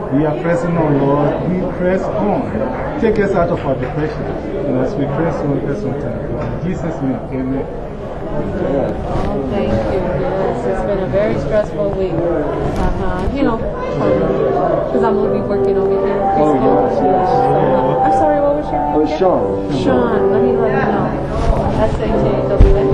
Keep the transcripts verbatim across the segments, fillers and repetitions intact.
We are pressing on, Lord. We press on. Take us out of our depression. And as we press on, press on time. In Jesus' name, amen. Oh, thank you. Yes, it's been a very stressful week. Uh-huh. You know, because I'm going to be working over here. Oh, yes, yes. Uh-huh. I'm sorry, what was your name? Oh, Sean. Sean, let me let you know. S H A W N.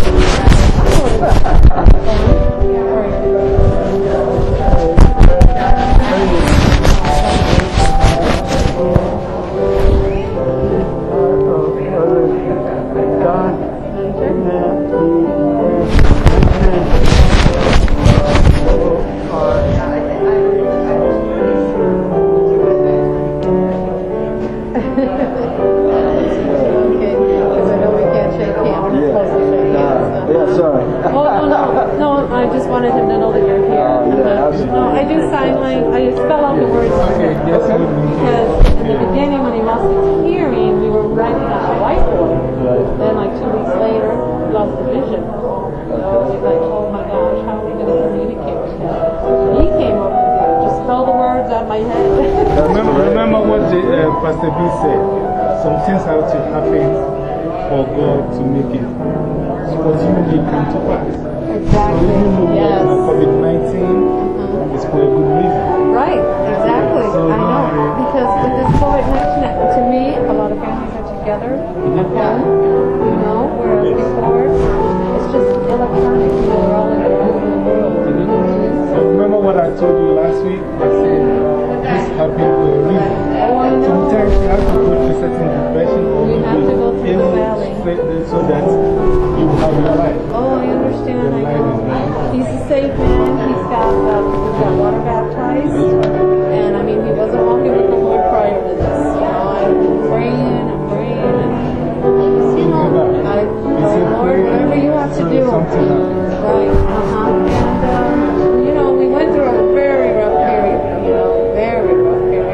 I just wanted him to know that you're here. Uh, yeah, absolutely. No, I do sign language. I spell out the words Okay, yes, because in the beginning when he lost his hearing, we were writing on a whiteboard. Right. Then like two weeks later, he lost the vision. So he's like, oh my gosh, how are we going to communicate with him? He came over here, just spell the words out of my head. remember, remember what the, uh, Pastor B said. Some things have to happen for God to make it. For you, it come to pass. Exactly. So even though yes. COVID nineteen uh-huh. is for a good reason. Right, exactly. So I know. Worry. Because with this COVID nineteen, to me, a lot of families are together mm-hmm. at home, you know, whereas yes. before, it's just electronic, you know, we're all in the world. Mm-hmm. So remember what I told you last week? I said, this happened for a reason. Oh, I know. Sometimes you have to go through certain depression or we have to go through the valley. So that you will have your life. Oh, I understand. I know. He's a saved man. He's got, uh, he's got water baptized. And I mean, he wasn't walking with the Lord prior to this. You know, I'm praying, I'm praying. And, you know, I, Lord, whatever you have to do. Right. Uh-huh. And, um, you know, we went through a very rough period. You know, very rough period.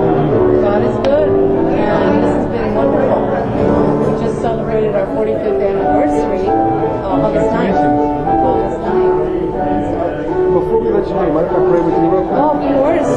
God is good. And this has been wonderful. We just celebrated our forty-fifth anniversary, uh, August ninth. August ninth. Before we let you know, mind if I pray with you real quick? Oh, of course.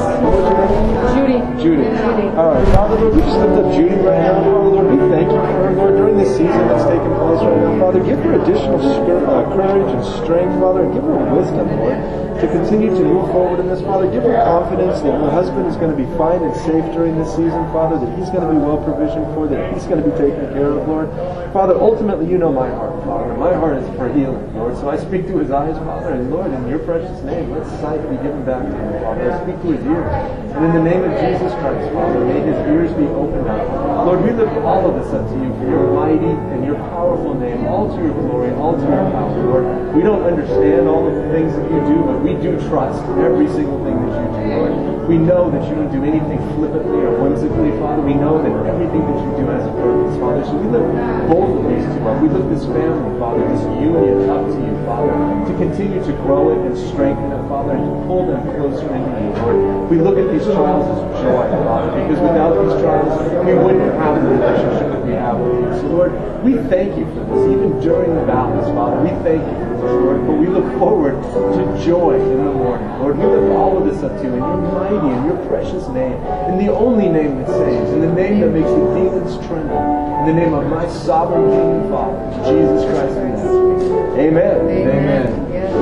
Judy. Judy. Judy. All right. Father, Lord, we just lift up Judy right now. Father, Lord, we thank you for her, Lord, during this season that's taking place right now. Father, give her additional spirit, uh, courage and strength, Father, and give her wisdom, Lord, to continue to move forward in this, Father. Give her confidence that her husband is going to be fine and safe during this season, Father, that he's going to be well provisioned for, that he's going to be taken care of, Lord. Father, ultimately, you know my heart, Father. My heart is for healing, Lord. So I speak to his eyes, Father, and Lord, in your precious name, let sight be given back to him, Father. I speak to his ears. And in the name of Jesus Christ, Father, may his ears be opened up. Lord, we lift all of this up to you for your mighty and your powerful name, all to your glory, all to your power, Lord. We don't understand all of the things that you do, but we do trust every single thing that you do, Lord. We know that you don't do anything flippantly or whimsically, Father. We know that everything that you do has a purpose, Father. So we lift both of these two up. We lift this family, Father, this union up to you, Father, to continue to grow it and strengthen it, Father, and to pull them closer into you, Lord. We look at these trials as joy, Father, because without these trials, we wouldn't have the relationship that we have with you. So, Lord, we thank you for this, even during the valleys, Father. We thank you for this, Lord, but we look forward to joy in the morning. Lord, we lift all of this up to you in your mighty and your precious name, in the only name that saves, in the name that makes the demons tremble, in the name of my sovereign King and Father, Jesus Christ of Nazareth. Amen. Amen. Amen. Yes.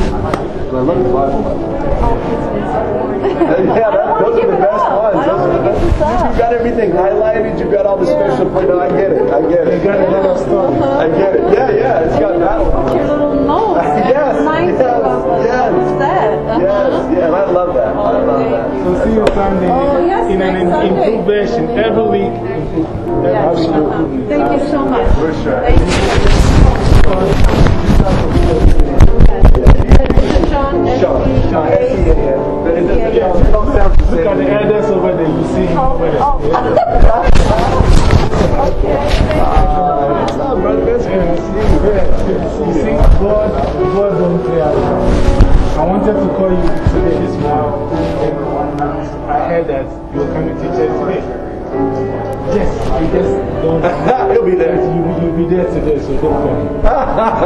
I love the Bible. Yeah, that, those are the best ones. Those are the best. You've got everything highlighted. You've got all the special points. No, I get it. I get it. Got a lot of stuff. I get it. Yeah, yeah. It's got battle. Your little nose. Yes. Reminds Yes. you of Yes. what's that? Uh-huh. Yes. Yeah. I love that. I love that. So see you Sunday Oh, yes, in an next Sunday. improved version every week. Yes. Absolutely. Thank you so much. For sure. Thank you. Sean, Sean. Sean. S E A N. But it doesn't Yeah. it don't sound the Look at the same. elders over there. You see him over there. Oh. What's up, brother? That's good to see you. Yeah, you see, God, God don't play around. I wanted to call you today this morning. I heard that you were coming to church today. Yes, you just don't. He'll be there. You, you'll be there today, so don't call me.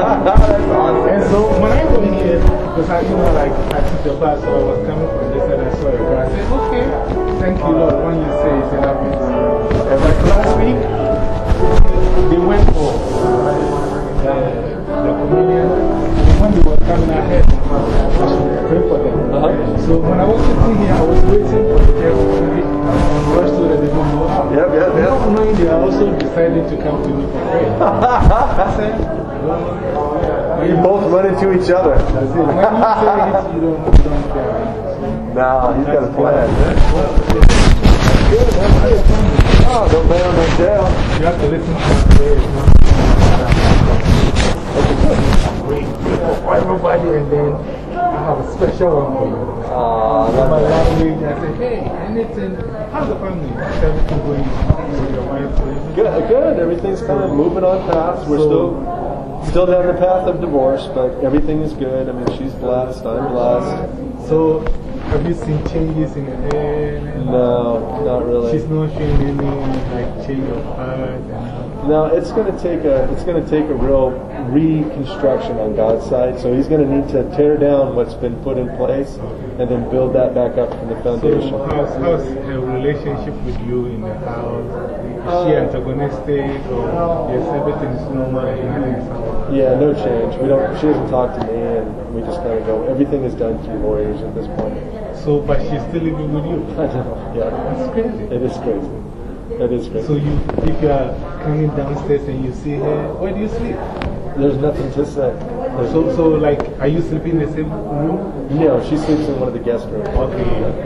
That's awesome. And so when I come here, because I, you know, like I took the bus, so I was coming from this other saw a girl. I said, okay, thank you, Lord, when you say it happens. Like last week, they went for uh, the communion. When they were coming ahead, I should pray for them. Uh-huh. So when I was sitting here, I was waiting for the girl to pray. First, so that they don't go out. Yep, yep, yep. Not knowing they are also decided to come to me for prayer. I said, You both run into each other. that's it. When you say it, you don't, you don't care. Nah, he's got a plan. Good, that's good. Oh, don't lay on that jail. You have to listen to my prayers. Pray for everybody, and then I have a special one for you. Aw, In my that's language, I say, hey, anything, how's the family? How's everything going with your wife? good. Good. Everything's kind of moving on past. We're still still down the path of divorce, but everything is good. I mean, she's blessed. I'm blessed. So, have you seen changes in her hair? No, not really. She's not showing any like change of heart. And, No, it's going to take a it's going to take a real reconstruction on God's side. So He's going to need to tear down what's been put in place and then build that back up from the foundation. so, how's, how's her relationship with you in the house? Is she antagonistic, or yes, everything is normal? And Yeah, no change. We don't. She doesn't talk to me, and we just kind of go. Everything is done through lawyers at this point. so, but she's still living with you. I know. Yeah, That's crazy. it is crazy. It is crazy. So you, if you are coming downstairs and you see her, where do you sleep? There's nothing to say. There's- So, so like, are you sleeping in the same room? No, she sleeps in one of the guest rooms. Okay.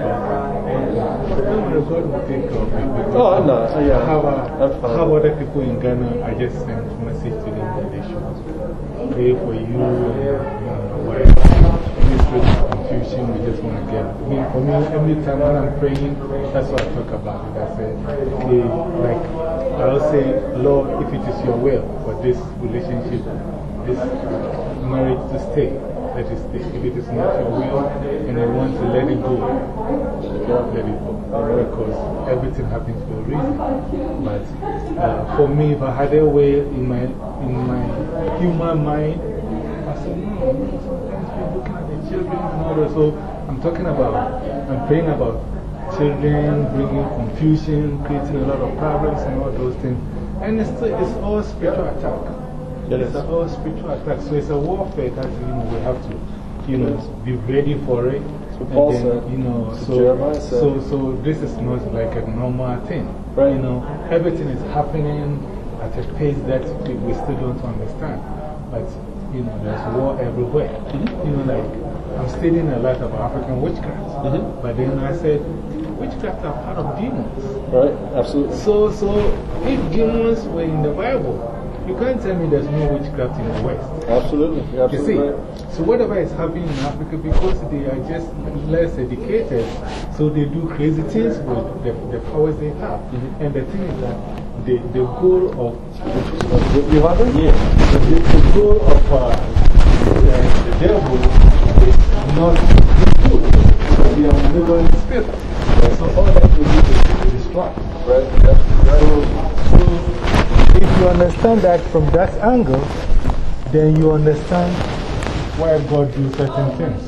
And God will take care of you. because Oh, I'm not. Yeah, I have, I'm a, fine. I have other people in Ghana. I just send a message to them that they should pray for you. And, you know, whatever. Any sort of confusion, we just want to get. I mean, for me, every time when I'm praying, that's what I talk about. It. I say, okay, like, I'll say, Lord, if it is your will for this relationship, this marriage to stay, let it stay. If it is not your will and I want to let it go, let it go. Because everything happens for a reason. But uh, for me, if I had a way in my, in my human mind, I said, no, no, sometimes we're looking at the children and all that. So I'm talking about, I'm praying about children bringing confusion, creating a lot of problems and all those things. And it's, still, it's all spiritual attack. It It's is. a whole spiritual attack. So it's a warfare that you know, we have to you know, be ready for it. So Paul and then, said, you know, so so, Jeremiah said. so, so this is not like a normal thing. Right. You know, everything is happening at a pace that we, we still don't understand. But, you know, there's war everywhere. Mm-hmm. You know, like, I'm studying a lot about African witchcraft. Mm-hmm. But then I said, witchcraft are part of demons. Right, absolutely. So, so if demons were in the Bible, you can't tell me there's no witchcraft in the West. Absolutely. You're You absolutely see, right. so whatever is happening in Africa, because they are just less educated, so they do crazy things with the, the powers they have. Mm-hmm. And the thing is that the, the goal of You hungry? yeah, the, the, the goal of uh, the, the devil is not good. They are malevolent spirit. So all that we do is to destroy. Right, yep. So, so if you understand that from that angle, then you understand why God do certain things.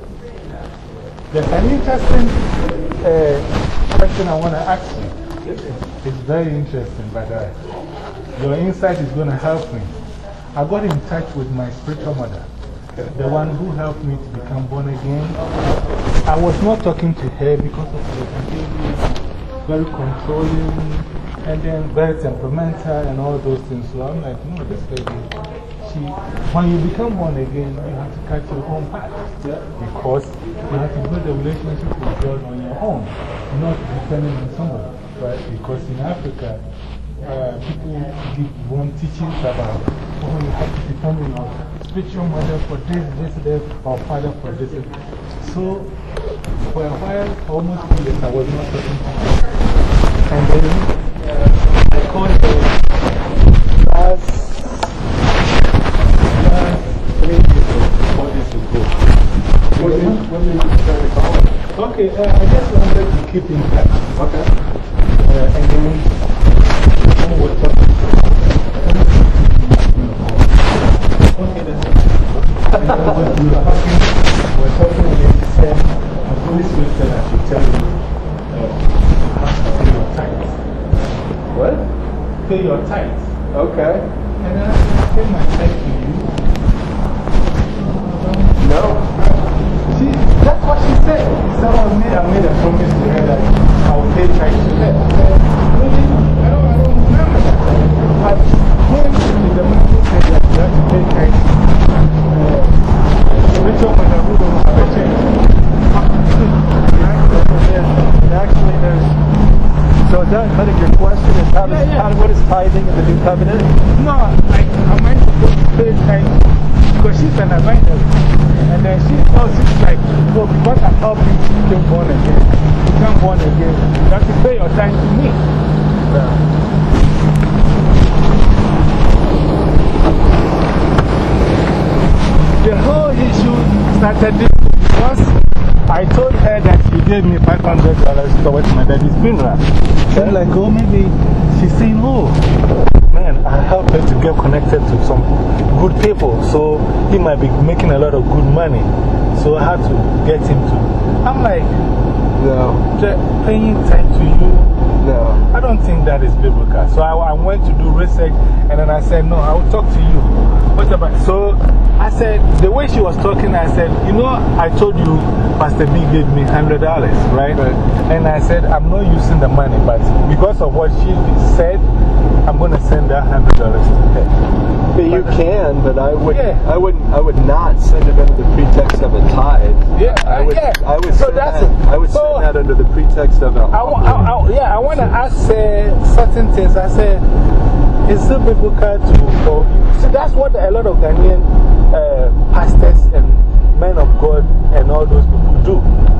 There's an interesting uh, question I want to ask you. It's very interesting, but uh, your insight is going to help me. I got in touch with my spiritual mother, the one who helped me to become born again. I was not talking to her because of her behavior, very controlling, and then very temperamental and all those things. So I'm like, no, this lady, she, when you become born again, you have to cut your own path. Yeah. Because you have to build a relationship with God on your own, not depending on somebody. Right? Because in Africa, uh, people give wrong teachings about, oh, you have to depend on your spiritual mother for this, this, this, or father for this. So, for a while, almost two years, I was not talking to her. And then I called her last, last three days ago, four days ago. What did you, what did you decide to call it? Okay, uh, I just wanted to keep in touch. Okay. Uh, and then when we're talking, okay, that's it. And then when we were talking, we were talking, and then she said, the Holy Spirit said I should Okay. And then I paid my tithe to you. No. She, that's what she said. So I made, I made a promise to her that I will pay tithe to her. I said, really? I don't, I don't remember that. But when the Bible said that you have to pay tithe to uh, Rachel Manarudo of the church. Actually, there's. So is that kind of your question? Is how does, Yeah, yeah. How, what is tithing in the new covenant? No, like, am I supposed to pay tithe? Because she's an evangelist. And then she tells she's like, well, because I helped you to become born again, become born again, you have to pay your tithe to me. The whole issue started because I told her that she gave me five hundred dollars towards my daddy's funeral. She's like, oh, maybe she's saying, oh, man, I helped her to get connected to some good people, so he might be making a lot of good money. So I had to get him to. I'm like, No. paying tithe to you. No. I don't think that is biblical. So I, I went to do research and then I said, no, I will talk to you. What about? So I said, the way she was talking, I said, you know, I told you Pastor B gave me one hundred dollars, right? Right. And I said, I'm not using the money, but because of what she said, I'm going to send that one hundred dollars to her. But you can, but I would, Yeah. I wouldn't, I would not send it under the pretext of a tithe. Yeah, I would, yeah. I would, So send, that's that, it. I would So send that under the pretext of a. I, wa- I, I, yeah, I want to ask uh, certain things. I said, is it biblical to go? So that's what a lot of Ghanaian uh, pastors and men of God and all those people do.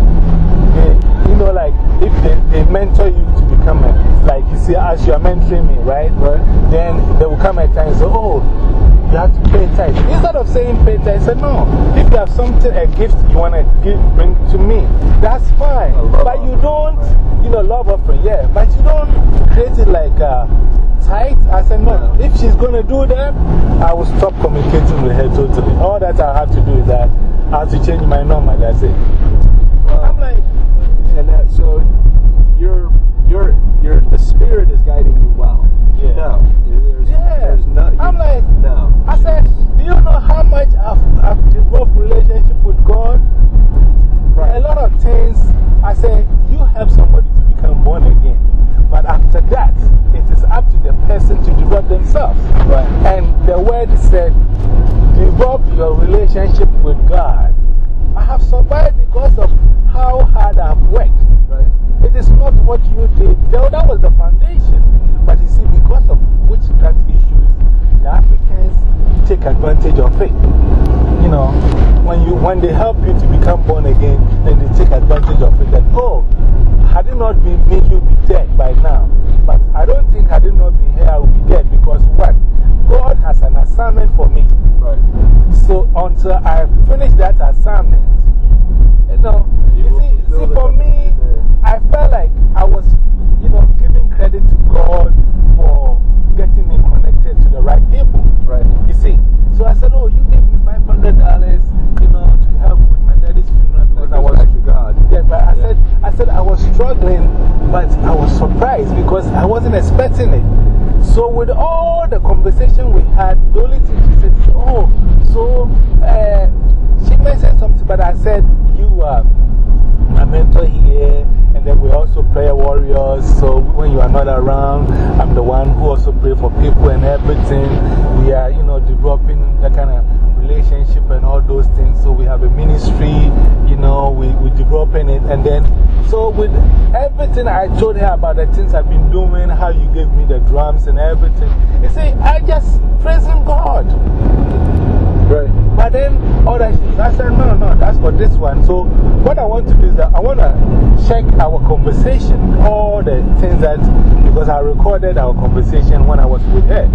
They, you know, like if they, they mentor you to become a, like you see, as you are mentoring me, right? Right. Then they will come at times and say, oh, you have to pay tithe. Instead of saying pay tithe, say, no, if you have something, a gift you want to give, bring to me, that's fine. But you don't, you know, love offering, yeah, but you don't create it like a tithe. I said, no, if she's going to do that, I will stop communicating with her totally. All that I have to do is that I have to change my number, that's it. Well, I'm like, and that, so your, your, your, the Spirit is guiding you well. Yeah. No. There's, yeah. there's not, you, I'm like, no. I said, do you know how much I've, I've developed relationship with God? Right. A lot of things, I said, you help somebody to become born again. But after that, it is up to the person to develop themselves. Right. And the word said, develop your relationship with God. I have survived because of how hard I've worked. Right. It is not what you did. Though that was the foundation. But you see, because of witchcraft issues, the Africans take advantage of it. You know, when, you, when they help you to become born again, then they take advantage of it. That, oh, had it not been me, you'd be dead by now. But I don't think had it not been here, I would be dead. Because what? God has an assignment for me. Right. So until I finish that assignment, you know, you see, see for me, I felt like I was, you know, giving credit to God for getting me connected to the right people. Right. You see, so I said, oh, you gave me five hundred dollars, you know, to help with my daddy's funeral because I was. Back to God. Yeah, but I, Yeah. said, I said I was struggling, but I was surprised because I wasn't expecting it. So, with all the conversation we had, the only thing she said is, oh, so uh, she mentioned something, but I said, you are my mentor here, and then we're also prayer warriors. So, when you are not around, I'm the one who also pray for people and everything. We are, you know, developing that kind of relationship and all those things. So, we have a ministry, you know, we, we're developing it. And then, so with everything I told her about the things I've been doing, how you gave me the drums and everything, you see, I just praising God. Right. But then, all that shit, I said, no, no, that's for this one. So, what I want to do is that I want to check our conversation, all the things that, because I recorded our conversation when I was with her.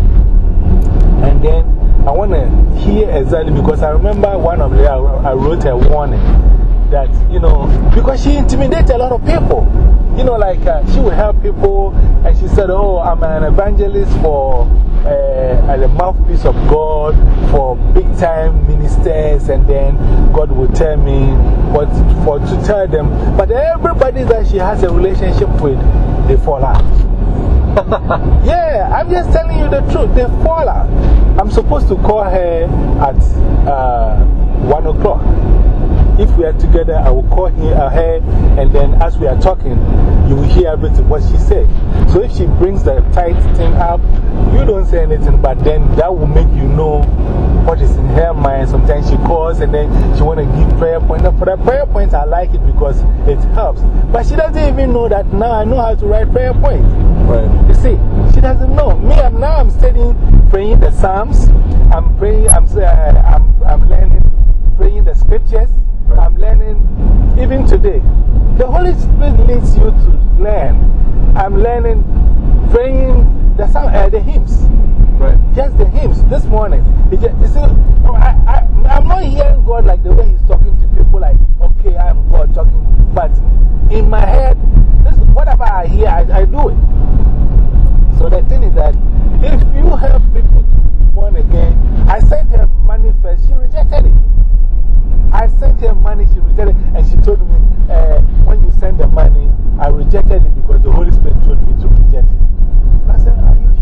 And then, I want to hear exactly, because I remember one of the, I, I wrote a warning that, you know, because she intimidates a lot of people. You know, like uh, she would help people, and she said, oh, I'm an evangelist for uh, the mouthpiece of God for big time ministers, and then God will tell me what for to tell them. But everybody that she has a relationship with, they fall out. Yeah, I'm just telling you the truth. They fall out. I'm supposed to call her at uh, one o'clock. If we are together, I will call her, and then as we are talking, you will hear everything what she said. So if she brings the tight thing up, you don't say anything, but then that will make you know what is in her mind. Sometimes she calls and then she want to give prayer points. For the prayer points, I like it because it helps. But she doesn't even know that now I know how to write prayer points. Right. You see, she doesn't know. Me, I'm, now I'm studying, praying the Psalms. I'm praying, I'm, uh, I'm, I'm learning, praying the scriptures. I'm learning, even today. The Holy Spirit leads you to learn. I'm learning, praying the, uh, the hymns. Right. Just the hymns. This morning, it just, you see, I, I, I'm not hearing God like the way He's talking to people, like, okay, I'm God talking. But in my head, this, whatever I hear, I, I do it. So the thing is that if you help people to be born again, I sent her money first, she rejected it. I sent her money, she rejected it, and she told me, uh, when you send the money, I rejected it because the Holy Spirit told me to reject it. I said, are you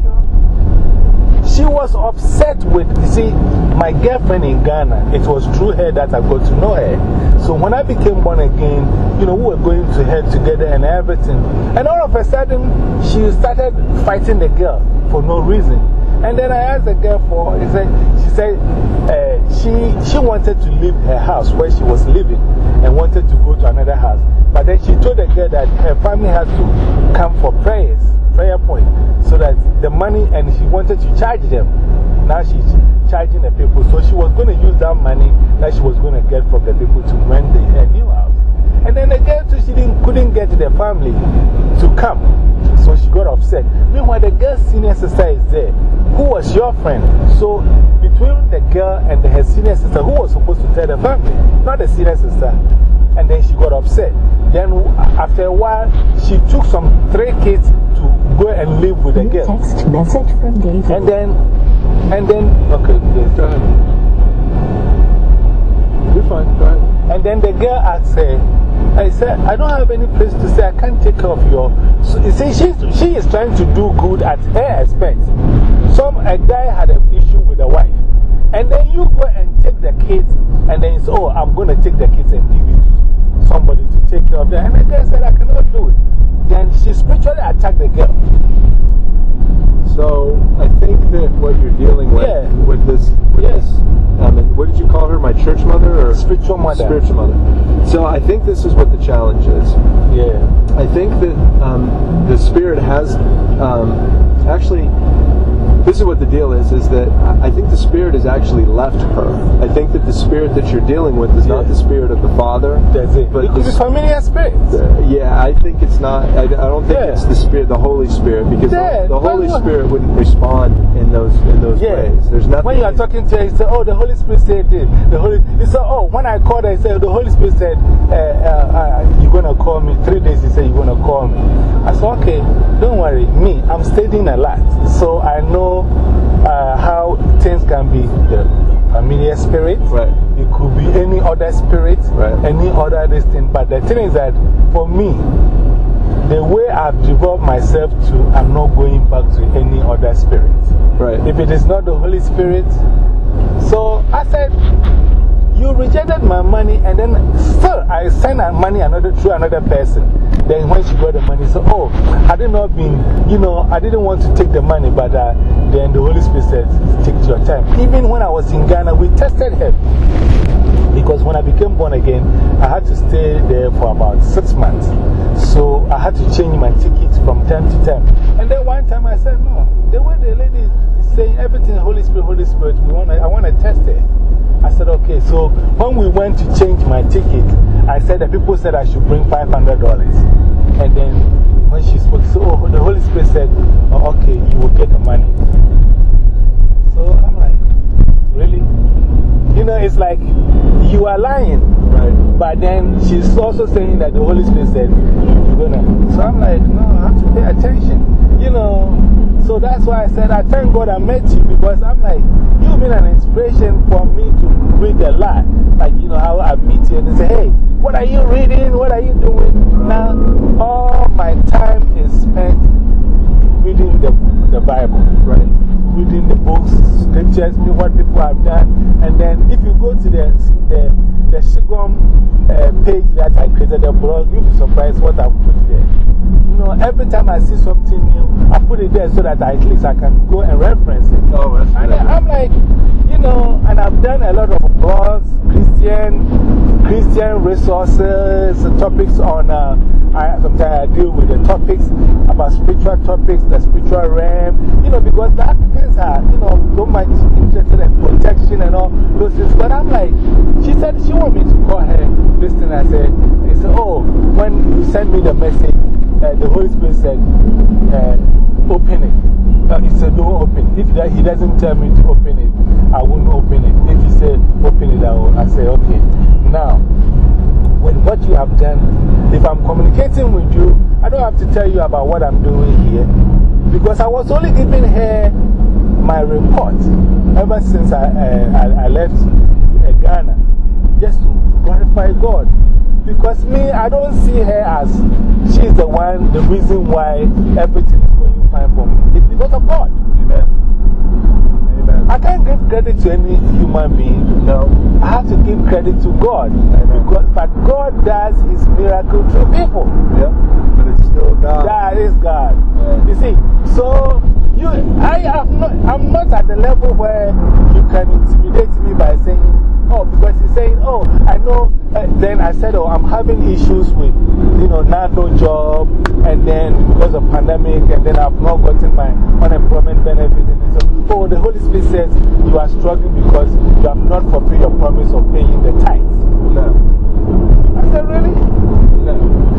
sure? She was upset with, you see, my girlfriend in Ghana. It was through her that I got to know her. So when I became born again, you know, we were going to her together and everything. And all of a sudden, she started fighting the girl for no reason. And then I asked the girl for, he said, she said uh, she, she wanted to leave her house where she was living and wanted to go to another house. But then she told the girl that her family had to come for prayers, prayer point, so that the money, and she wanted to charge them. Now she's charging the people. So she was going to use that money that she was going to get from the people to rent the, her new house. And then the girl too, she didn't, couldn't get the family to come. So she got upset. Meanwhile, the girl's senior sister is there, who was your friend. So between the girl and the, her senior sister, who was supposed to tell the family, not the senior sister. And then she got upset. Then after a while, she took some three kids to go and live with the girl. Text message from David. And then, and then, okay, go ahead. You're fine, go ahead. And then the girl asked her, I said, I don't have any place to stay. I can't take care of your. So, you see, she, she is trying to do good at her expense. Some a guy had an issue with the wife. And then you go and take the kids, and then you say, oh, I'm going to take the kids and give it to somebody to take care of them. And the girl said, I cannot do it. Then she spiritually attacked the girl. So I think that what you're dealing with, yeah. with this, with yes. this um, what did you call her? My church mother or spiritual mother? Spiritual mother. So I think this is what the challenge is. Yeah. I think that um, the Spirit has um, actually. This is what the deal is, is that I think the Spirit has actually left her. I think that the Spirit that you're dealing with is yeah. not the Spirit of the Father. That's it. But it could be familiar spirit. Uh, yeah, I think it's not. I, I don't think yeah. it's the Spirit, the Holy Spirit, because yeah. the, the Holy Spirit wouldn't respond in those in those yeah. ways. There's nothing. When you are talking to her, you say, oh, the Holy Spirit said this. The Holy, he said, oh, when I called her, he said, the Holy Spirit said, uh, uh, uh, you're going to call me. Three days, he said, you're going to call me. I said, okay, don't worry. Me, I'm studying a lot. So I know uh, how things can be the familiar spirit. Right. It could be any other spirit, right. any other this thing. But the thing is that for me, the way I've developed myself to, I'm not going back to any other spirit. Right. If it is not the Holy Spirit. So I said, you rejected my money, and then still I sent money another, through another person. Then when she got the money, so, oh, I did not been, you know, I didn't want to take the money, but uh, then the Holy Spirit said, take your time. Even when I was in Ghana, we tested her. Because when I became born again, I had to stay there for about six months. So I had to change my tickets from time to time. And then one time I said, no, the way the lady is saying everything, Holy Spirit, Holy Spirit, we wanna, I want to test her. I said, okay. So when we went to change my ticket, I said that people said I should bring five hundred dollars. And then when she spoke, so oh, the Holy Spirit said, oh, okay, you will get the money. So I'm like, really? You know, it's like you are lying. Right. But then she's also saying that the Holy Spirit said, you're going to. So I'm like, no, I have to pay attention. You know, so that's why I said, I thank God I met you, because I'm like, you've been an inspiration for me to read a lot. Like, you know, how I meet you and they say, hey, what are you reading? What are you doing? Now, all my time is spent reading the, the Bible. Right. Reading the books, scriptures, what people have done. And then if you go to the, the, the Shigom uh, page that I created, the blog, you'll be surprised what I've put there. You know, every time I see something new, I put it there so that at least I can go and reference it. Oh, that's and I, I'm like, you know, and I've done a lot of blogs, Christian, Christian resources, topics on, uh, I, sometimes I deal with the topics about spiritual topics, the spiritual realm, you know, because the Africans are, you know, so much interested in protection and all those things. But I'm like, she said she wanted me to call her this thing. I said, I said, oh, when you send me the message, uh, the Holy Spirit said, uh, open it. Uh, he said, don't open it. If that, he doesn't tell me to open it, I won't open it. If he said, open it, I will. I say, okay. Now, with what you have done, if I'm communicating with you, I don't have to tell you about what I'm doing here. Because I was only giving her my report ever since I, uh, I, I left uh, Ghana, just to glorify God. Because me, I don't see her as she's the one, the reason why everything is going fine for me. It's because of God. Amen. Amen. I can't give credit to any human being. No. I have to give credit to God. Because, but God does His miracle through people. Yeah. But it's still God. That is God. Yeah. You see, so you, I am not, I'm not at the level where you can intimidate me by saying, oh, because he's saying, oh, I know. Uh, then I said, oh, I'm having issues with, you know, not no job, and then because of pandemic, and then I've not gotten my unemployment benefit. And so, oh, the Holy Spirit says you are struggling because you have not fulfilled your promise of paying the tithes. No. I said, really? No.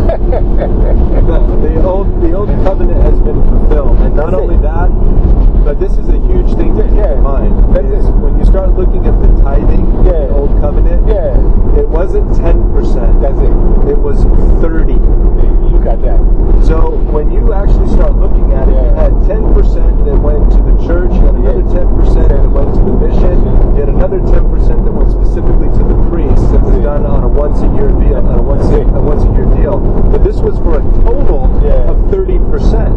No. The old, the old covenant has been fulfilled. And not only that, but this is a huge thing to keep yeah. in mind. That is, when you start looking at the tithing, yeah. the old covenant, yeah. it wasn't ten percent. That's it. It was thirty. Look at that. So when you actually start looking at it, yeah. you had ten percent that went to the church, you had another ten percent that went to the mission, you had another ten percent that went specifically to the priests that was done on a once a year deal, on a once a, a once a year deal. But this was for a total yeah. of thirty percent.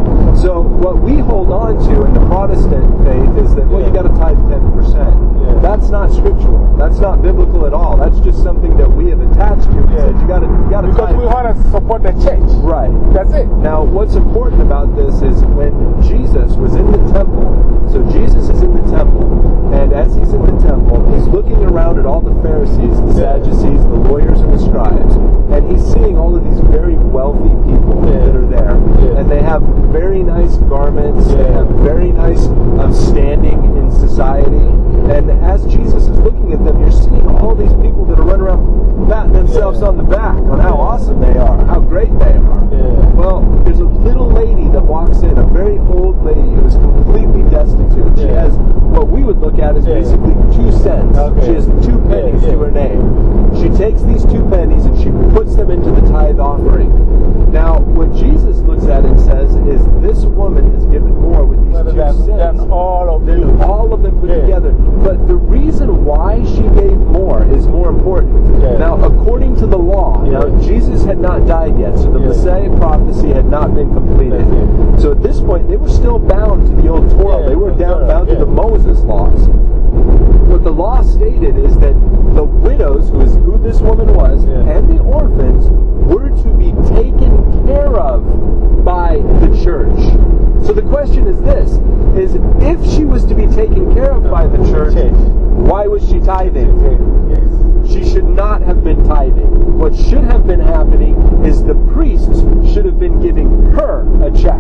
So what we hold on to in the Protestant faith is that, well, yeah. you got to tithe ten percent. Yeah. That's not scriptural. That's not biblical at all. That's just something that we have attached to. We yeah. said you got to you got to Because tithe. we want to support the church. Right. That's it. Now, what's important about this is when Jesus was in the temple, so Jesus is in the temple, and as he's in the temple, he's looking around at all the Pharisees, the Sadducees, the lawyers, and the scribes, and he's seeing all of these very wealthy people yeah. that are there, yeah. and they have very nice garments, yeah. they have very nice um, standing in society, and as Jesus is looking at them, you're seeing all these people that are running around patting themselves yeah. on the back on how awesome they are, how great they are. Yeah. Well, there's a little lady that walks in, a very old lady who is completely destitute. She yeah. has what we would look at as yeah. basically two cents. Okay. She has two pennies yeah, yeah. to her name. She takes these two pennies and she puts them into the tithe offering. Now, what Jesus looks at and says is, this woman has given more with these Rather two than, cents than all of than you. all of them put yeah. together. But the reason why she gave more is more important. Yeah. Now, according to the law, yeah. now Jesus had not died yet, so the yeah. Messiah prophecy had not been completed. So at this point, they were still bound to the old Torah. Yeah, they were down, Torah, bound yeah. to the Moses laws. What the law stated is that the widows, who is who this woman was, yeah. and the orphans were to be taken care of by the church. So the question is this, is if she was to be taken care of by the church, why was she tithing? Yes. She should not have been tithing. What should have been happening is the priests should have been giving her a check.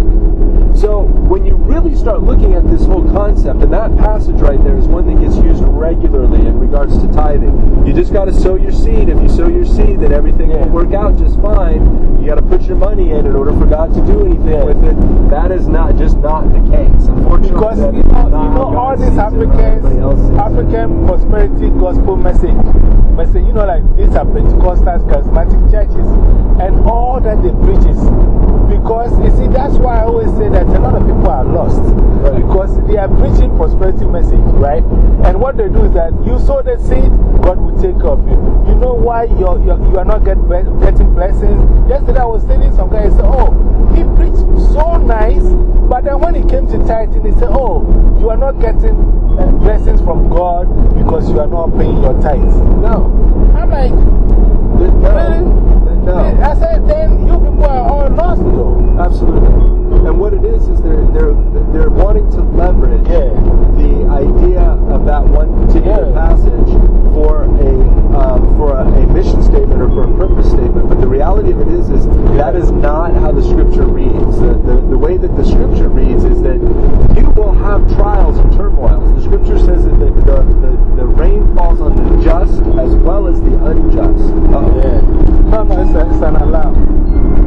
So when you really start looking at this whole concept, and that passage right there is one that gets used regularly in regards to tithing. You just got to sow your seed. If you sow your seed, then everything yeah. will work out just fine. You got to put your money in in order for God to do anything yeah. with it. That is not just not the case. Unfortunately, because that you is know, not you know how all God these sees it, or Africans, anybody else sees it. African prosperity gospel message, messages you know, like these are Pentecostals, charismatic churches, and all that they preach is because, you see, that's why I always say that a lot of people are lost. Right. Because they are preaching prosperity message, right? And what they do is that you sow the seed, God will take care of you. You know why you're, you're, you are not get, getting blessings? Yesterday I was telling some guy, he said, oh, he preached so nice, but then when he came to tithing, he said, oh, you are not getting uh, blessings from God because you are not paying your tithes. No. I'm like, no. really? No. I said, then you people are all lost, though. Absolutely. And what it is, is they're, they're, they're wanting to leverage yeah. the idea of that one particular yeah. passage for a, um, for a, a mission statement or for a purpose statement. But the reality of it is, is yeah. that is not how the Scripture reads. The, the, the way that the Scripture reads is that you will have trials and turmoils. The Scripture says that the, the, the, the rain falls on the just as well as the unjust. Uh-oh. Yeah. No, no, it's, a, it's an alarm.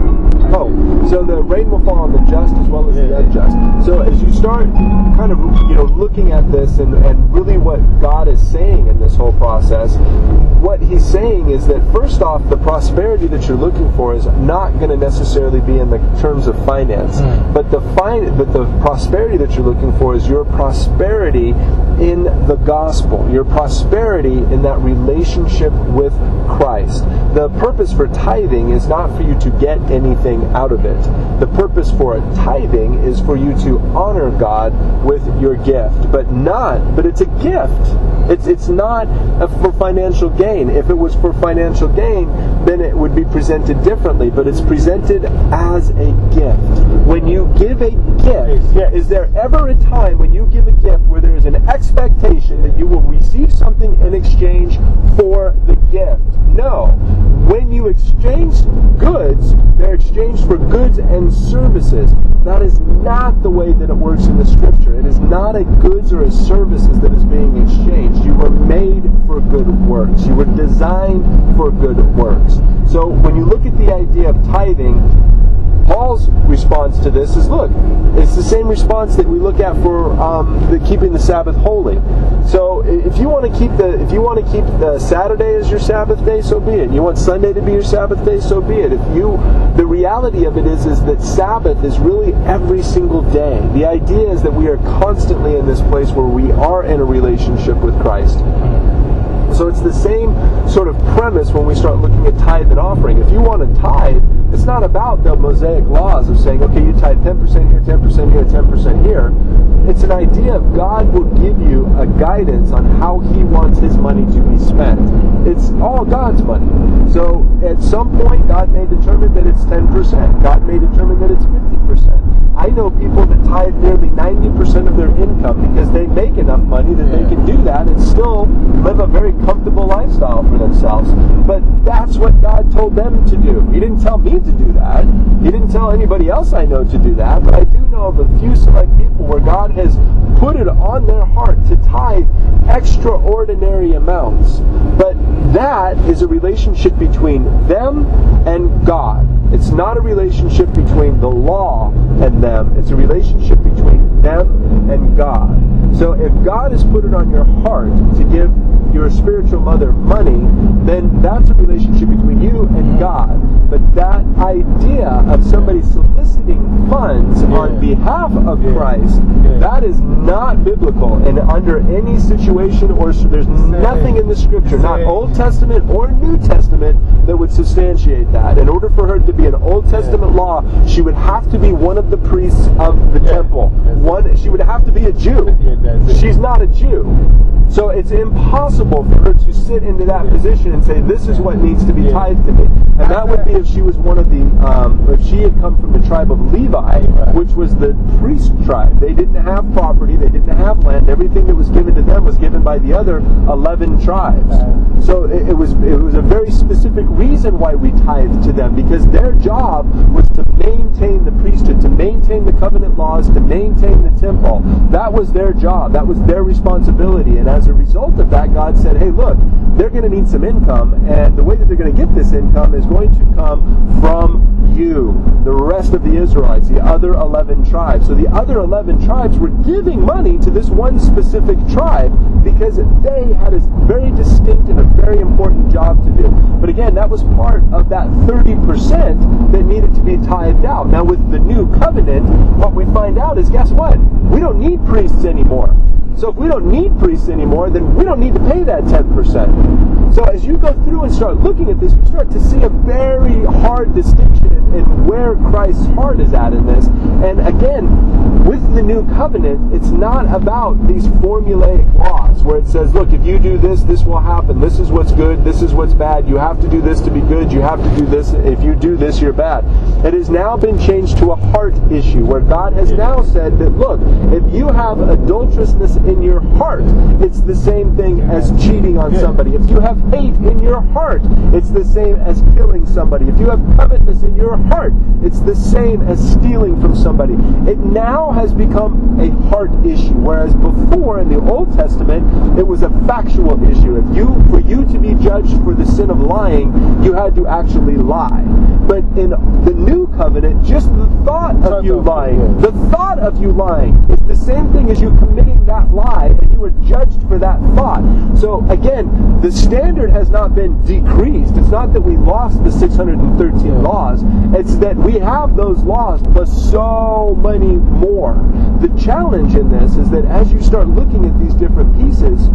Oh, so the rain will fall on the just as well as yeah. the unjust. So as you start kind of, you know, looking at this and, and really what God is saying in this whole process, what He's saying is that first off, the prosperity that you're looking for is not going to necessarily be in the terms of finance, mm. but the fin- but the prosperity that you're looking for is your prosperity in the gospel, your prosperity in that relationship with Christ. The purpose for tithing is not for you to get anything out of it. The purpose for tithing is for you to honor God with your gift, but not, but it's a gift. It's it's not a, for financial gain. If it was for financial gain, then it would be presented differently, but it's presented as a gift. When you give a gift, yes. is there ever a time when you give a gift where there is an expectation that you will receive something in exchange for the gift? No. When you exchange goods, they're exchanged for goods and services. That is not the way that it works in the Scripture. It is not a goods or a services that is being exchanged. You were made for good works. You were designed for good works. So when you look at the idea of tithing, Paul's response to this is, look, it's the same response that we look at for um, the keeping the Sabbath holy. So if you want to keep the if you want to keep the Saturday as your Sabbath day, so be it. You want Sunday to be your Sabbath day, so be it. If you, the reality of it is, is that Sabbath is really every single day. The idea is that we are constantly in this place where we are in a relationship with Christ. So it's the same sort of premise when we start looking at tithe and offering. If you want to tithe, it's not about the Mosaic laws of saying, okay, you tithe ten percent here, ten percent here, ten percent here. It's an idea of God will give you a guidance on how He wants His money to be spent. It's all God's money. So at some point, God may determine that it's ten percent. God may determine that it's fifty percent. I know people that tithe nearly ninety percent of their income because they make enough money that they can do that and still live a very comfortable lifestyle for themselves. But that's what God told them to do. He didn't tell me to do that. He didn't tell anybody else I know to do that. But I do know of a few select people where God has put it on their heart to tithe extraordinary amounts. But that is a relationship between them and God. It's not a relationship between the law and them. It's a relationship between them and God. So if God has put it on your heart to give your spiritual mother money, then that's a relationship between you and God. But that idea of somebody soliciting funds yeah. on behalf of yeah. Christ, yeah. that is not biblical. And under any situation, or there's nothing in the Scripture, not Old Testament or New Testament, that would substantiate that. In order for her to be an Old Testament yeah. law, she would have to be one of the priests of the yeah. temple. One, she would have to be a Jew. Yeah, She's not a Jew. So it's impossible for her to sit into that position and say, this is what needs to be tithed to me. And that would be if she was one of the, um, if she had come from the tribe of Levi, which was the priest tribe. They didn't have property, they didn't have land. Everything that was given to them was given by the other eleven tribes. So it, it was it was a very specific reason why we tithed to them, because their job was to maintain the priesthood, to maintain the covenant laws, to maintain the temple. That was their job. That was their responsibility. And as a result of that, God said, hey, look, they're going to need some income, and the way that they're going to get this income is going to come from you, the rest of the Israelites, the other eleven tribes. So the other eleven tribes were giving money to this one specific tribe, the because they had a very distinct and a very important job to do. But again, that was part of that thirty percent that needed to be tithed out. Now with the new covenant, what we find out is, guess what? We don't need priests anymore. So if we don't need priests anymore, then we don't need to pay that ten percent. So as you go through and start looking at this, you start to see a very hard distinction in, in where Christ's heart is at in this. And again, with the new covenant, it's not about these formulaic laws where it says, look, if you do this, this will happen. This is what's good. This is what's bad. You have to do this to be good. You have to do this. If you do this, you're bad. It has now been changed to a heart issue where God has now said that, look, if you have adulterousness in your heart, it's the same thing as cheating on somebody. If you have hate in your heart, it's the same as killing somebody. If you have covetousness in your heart, it's the same as stealing from somebody. It now has become a heart issue, whereas before in the Old Testament, it was a factual issue. If you, for you to be judged for the sin of lying, you had to actually lie. But in the new covenant, just the thought of you lying, the thought of you lying is the same thing as you committing that lie, and you were judged for that thought. So again, the standard has not been decreased. It's not that we lost the six hundred thirteen laws. It's that we have those laws plus so many more. The challenge in this is that as you start looking at these different pieces,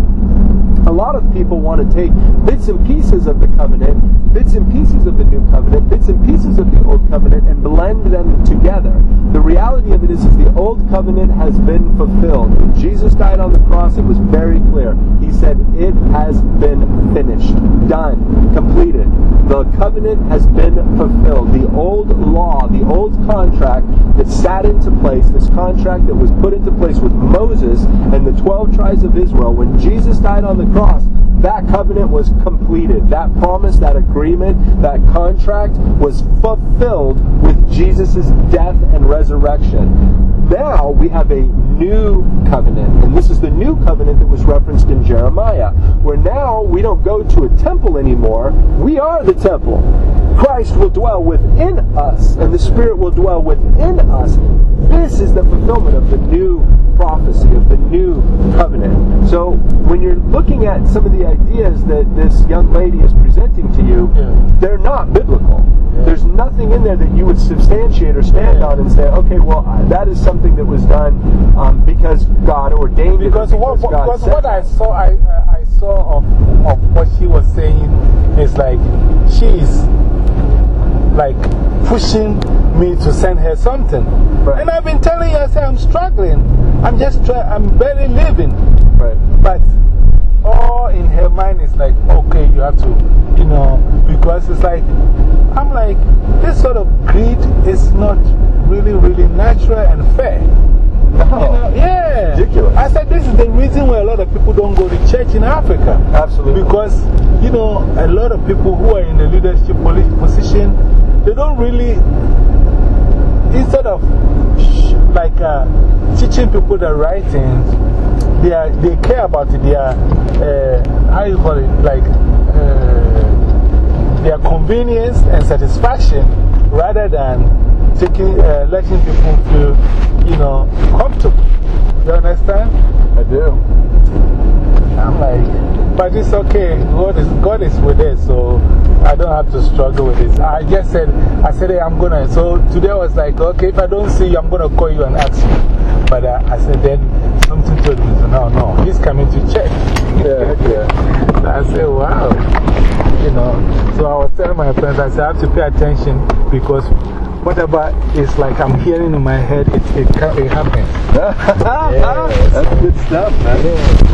a lot of people want to take bits and pieces of the covenant, bits and pieces of the new covenant, bits and pieces of the old covenant, and blend them together. The reality of it is, is the old covenant has been fulfilled. When Jesus died on the cross, it was very clear. He said, it has been finished, done, completed. The covenant has been fulfilled. The old law, the old contract that sat into place, this contract that was put into place with Moses and the twelve tribes of Israel, when Jesus died on the cross, that covenant was completed. That promise, that agreement, that contract was fulfilled with Jesus' death and resurrection. Now we have a new covenant, and this is the new covenant that was referenced in Jeremiah, where now we don't go to a temple anymore. We are the temple. Christ will dwell within us, and the Spirit will dwell within us. This is the fulfillment of the new prophecy, of the new covenant. So when you're looking at some of the ideas that this young lady is presenting to you, yeah. they're not biblical. Yeah. There's nothing in there that you would substantiate or stand yeah. on and say, okay, well, that is something that was done um, because God ordained because it. Because what, God because what I saw, I, I saw of, of what she was saying is like, she's like pushing me to send her something. Right. And I've been telling her, I say, I'm struggling. I'm just trying, I'm barely living. Right. But all in her mind is like, okay, you have to, you know, because it's like, I'm like, this sort of greed is not really, really natural and fair. No. You know, yeah. Ridiculous. I said, this is the reason why a lot of people don't go to church in Africa. Absolutely. Because, you know, a lot of people who are in the leadership position, they don't really, instead of like uh, teaching people the right things, they, are, they care about their, uh, how you call it, like uh, their convenience and satisfaction rather than taking, uh, letting people feel, you know, comfortable. You understand? I do. I'm like, but it's okay. God is, God is with us, so I don't have to struggle with it. I just said, I said, hey, I'm going to. So today I was like, okay, if I don't see you, I'm going to call you and ask you. But uh, I said, then something told me, so no, no, he's coming to check. Yeah, yeah. I said, wow. You know, so I was telling my friends, I said, I have to pay attention because whatever is like I'm hearing in my head, it, it, it happens. Yeah, that's good stuff, man. Yeah.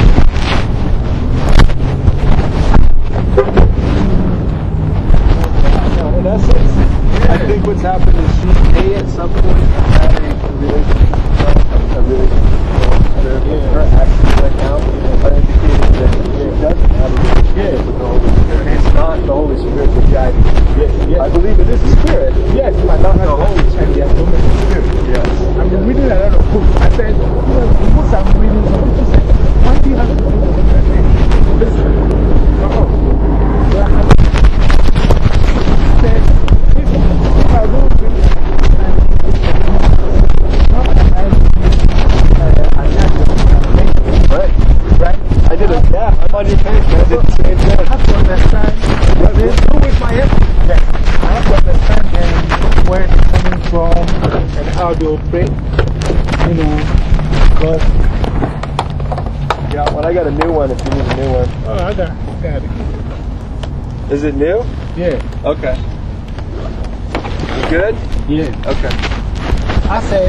In essence, I think what's happened is she may at some point have a relationship, a relationship with her actions right now are indicating that she doesn't have a relationship with the Holy Spirit. It's not the Holy Spirit that's guiding her. Yes, yes. I believe it is the Spirit. Yes, but not the Holy Spirit. Yes, the Spirit. Yes. I've been reading a lot of books. I said, you know, the books I'm reading, some people say, why do you have to do this? Listen. Uh-oh. So I have said, if, if I don't read it, not that I uh, attack the right. on your page, man. I did the same thing. I have to understand. But we'll go with my effort. Yes, I have to understand them, where they're coming from and how they operate. You know, because. Yeah, well, I got a new one if you need a new one. Oh, I got, got it. Is it new? Yeah. Okay. You good? Yeah. Okay. I said,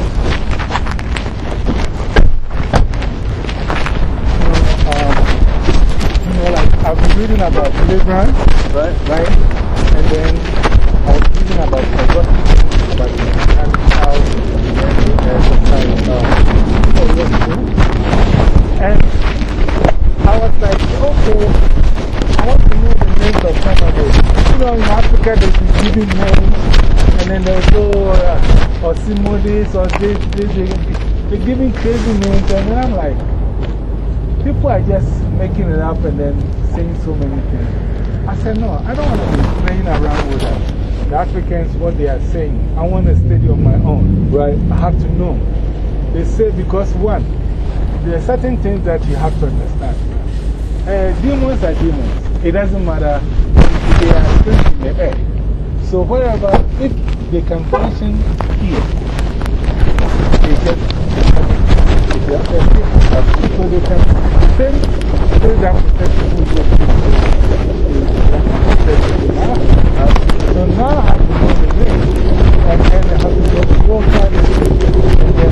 you know, um, you know, like I've been reading about deliverance, Right? right? And then I was reading about Augustine, about the house and and I was like, okay, I want to know the names of some of those. You know, in Africa, they've been giving names, and then they'll go, uh, or Simodis, or this, this, they, they're giving crazy names, and then I'm like, people are just making it up and then saying so many things. I said, no, I don't want to be playing around with them. The Africans, what they are saying, I want to study on my own. Right. I have to know. They say because, one, there are certain things that you have to understand. Uh, demons are demons. It doesn't matter if they are things in the air. So, wherever, if they can function here, they just, so they can, same things that protect people. So now I have to go to the ring, and then I have to go to walk out and then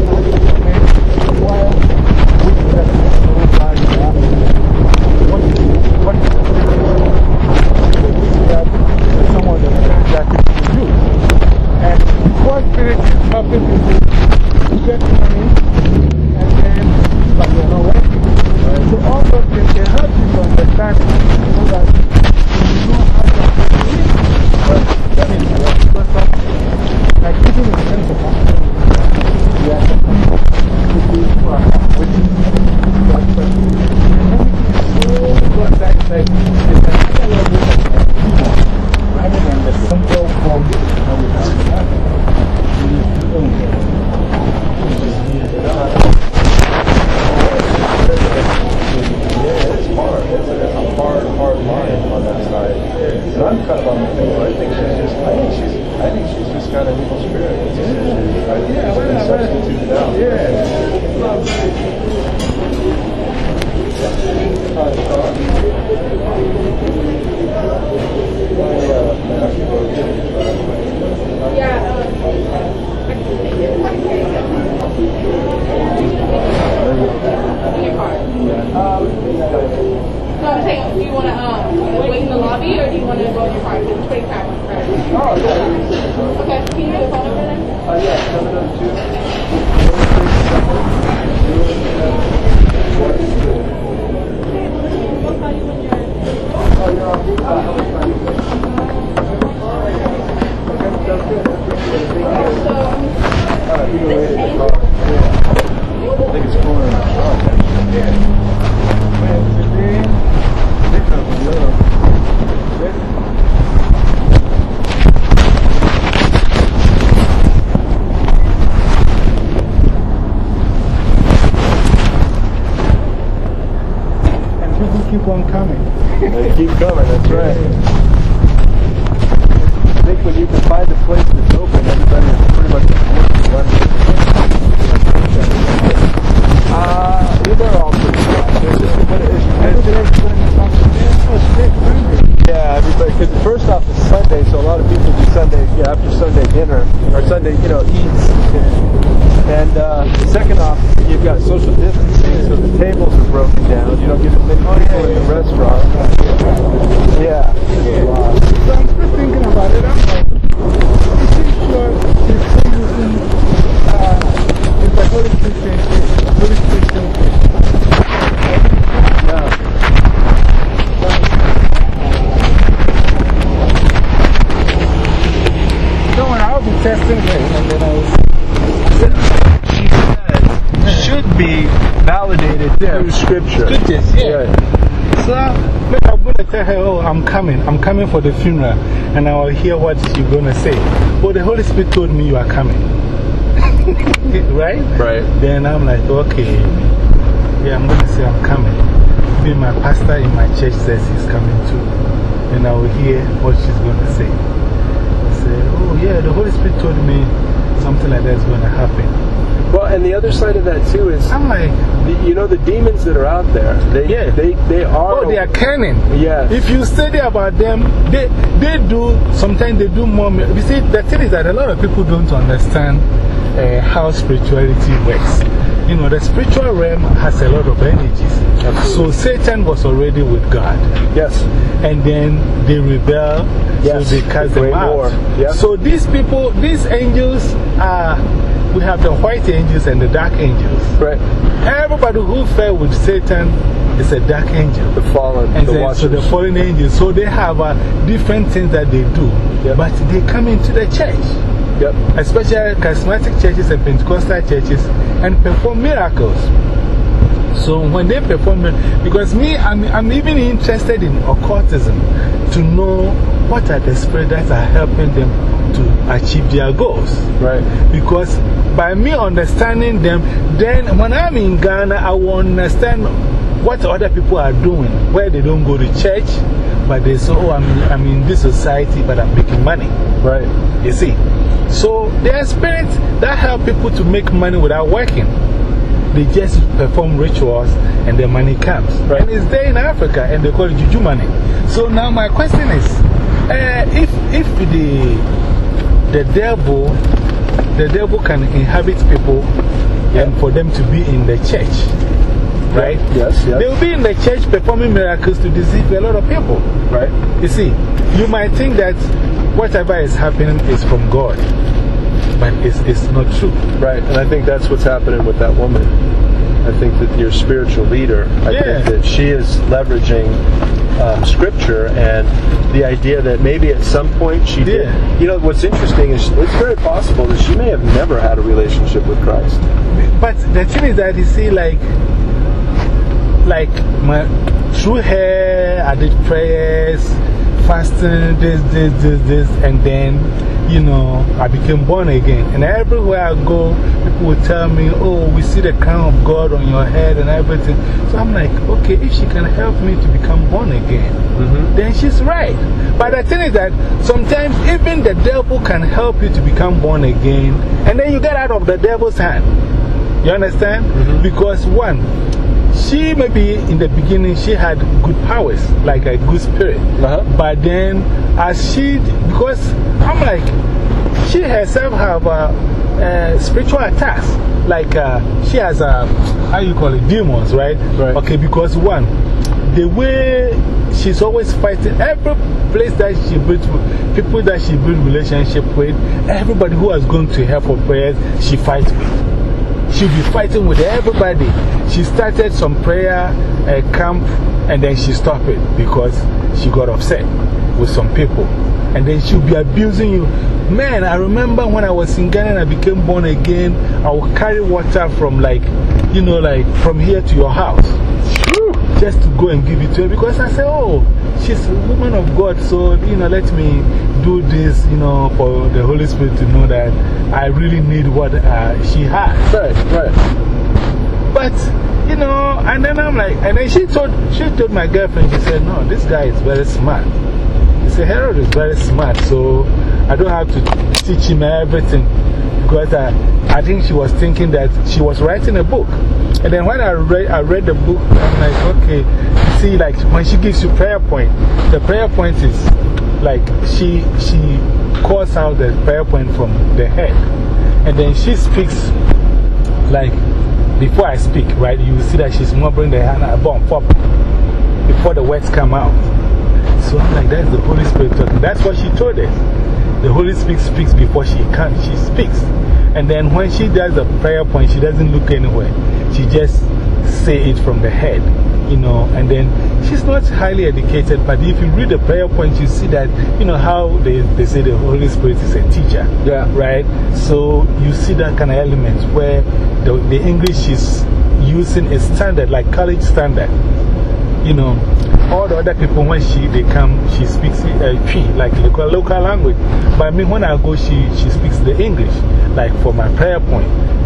while we can go by what is what is the that some of the things that people do. And what spirit is helping people to get money and then but they're not working. So all those things can help you to understand so that you know how to do it. But that is because of like people in terms of action, they are people who are waiting for that person. So God that like it's another level of people rather than the simple form that we have. Yeah, it's hard. It's a, it's a hard, hard line on that side. And I'm kind of on the fence. I think she's just, I think she's, I think she's just got an evil spirit. It's just, I think Yeah, she's been substituted out. No, I'm saying, do you want to um, wait in the lobby or do you want to go in your car? It's pretty crowded. Oh, yeah. Okay, can you do a phone number then? Uh, yeah, seven oh two. Oh, you're on. Uh, how much time? Okay, sounds good. All right, we go wait in the car. Yeah. I think it's cooler in the truck, actually. Yeah. Well, today, they have a lot of this. And people keep on coming. They keep coming, that's right. I think when you can find a place that's open, everybody is pretty much running. Uh, they're all pretty fine. There's just a bit of yeah, everybody. Because first off, it's Sunday, so a lot of people do Sunday, yeah, after Sunday dinner, or Sunday, you know, eats. And uh, second off, you've got social distancing, so the tables are broken down. You don't get as many people in the restaurant. Yeah, it's a lot. So I'm still thinking about it. I'm like, is she sure she's still using uh, it's a Holy Christian thing? Holy Christian thing. Yeah. So when I'll be testing it, and then I was. She says should be validated through Scripture. Scriptures, yeah. So look, I'm going to tell her, oh, I'm coming. I'm coming for the funeral, and I will hear what you're going to say. Well, the Holy Spirit told me you are coming. Right? Right. Then I'm like, okay. Yeah, I'm going to say I'm coming. Even my pastor in my church says he's coming too. And I will hear what she's going to say. Say, oh, yeah, the Holy Spirit told me something like that is going to happen. Well, and the other side of that too is, I'm like, the, you know, the demons that are out there, they, yeah. they, they are. Oh, they are cunning. Yeah. If you study about them, they, they do, sometimes they do more. You see, the thing is that a lot of people don't understand uh, how spirituality works. You know, the spiritual realm has a lot of energies. Absolutely. So Satan was already with God. Yes. And then they rebel, yes. so they cast them out. Yep. So these people, these angels are, we have the white angels and the dark angels. Right. Everybody who fell with Satan is a dark angel. The fallen, and the then, watchers. So the fallen angels. So they have uh, different things that they do. Yep. But they come into the church. Yep. Especially charismatic churches and Pentecostal churches, and perform miracles. So when they perform, because me, I'm, I'm even interested in occultism to know what are the spirits that are helping them to achieve their goals. Right. Because by me understanding them, then when I'm in Ghana, I will understand what other people are doing, where they don't go to church, but they say, oh, I'm, I'm in this society, but I'm making money. Right. You see? So there are spirits that help people to make money without working. They just perform rituals and the money comes. Right. And it's there in Africa and they call it juju money. So now my question is, uh, if, if the, the devil, the devil can inhabit people yeah. and for them to be in the church, right? Yes, yes. They will be in the church performing miracles to deceive a lot of people. Right. You see, you might think that whatever is happening is from God, but it's, it's not true. Right, and I think that's what's happening with that woman. I think that your spiritual leader, I yeah. think that she is leveraging um, scripture and the idea that maybe at some point she did. Yeah. You know, what's interesting is it's very possible that she may have never had a relationship with Christ. But the thing is that you see, like, like my, through her, I did prayers, fasting, this, this, this, this, and then, you know, I became born again. And everywhere I go, people will tell me, oh, we see the crown of God on your head and everything. So I'm like, okay, if she can help me to become born again, -hmm. then she's right. But the thing is that sometimes even the devil can help you to become born again, and then you get out of the devil's hand. You understand? -hmm. Because one, she maybe in the beginning she had good powers, like a good spirit. -huh. But then as she, because I'm like, she herself have a, a spiritual attacks. Like uh, she has a, how you call it, demons, right? Right. Okay, because one, the way she's always fighting, every place that she built, people that she built relationship with, everybody who has gone to her for prayers, she fights with. She'll be fighting with everybody. She started some prayer uh, camp and then she stopped it because she got upset with some people. And then she'll be abusing you. Man, I remember when I was in Ghana and I became born again, I would carry water from, like, you know, like from here to your house. Just to go and give it to her because I said, oh, she's a woman of God, so, you know, let me do this, you know, for the Holy Spirit to know that I really need what uh, she has. Right, right. But, you know, and then I'm like, and then she told, she told my girlfriend, she said, no, this guy is very smart. She said, Harold is very smart, so I don't have to teach him everything. Because I, I think she was thinking that she was writing a book. And then when I read, I read the book, I'm like, okay, see, like when she gives you prayer point, the prayer point is like she, she calls out the prayer point from the head. And then she speaks like, before I speak, right, you will see that she's mumbling the hand, bomb, pop, before the words come out. So I'm like, that's the Holy Spirit talking. That's what she told us. The Holy Spirit speaks before she can, she speaks. And then when she does the prayer point, she doesn't look anywhere. She just say it from the head, you know. And then she's not highly educated, but if you read the prayer point, you see that, you know, how they, they say the Holy Spirit is a teacher. Yeah. Right? So you see that kind of element where the, the English is using a standard, like college standard. You know, all the other people, when she, they come, she speaks uh, Twi, like local, local language. But I mean, when I go, she, she speaks the English, like for my prayer point.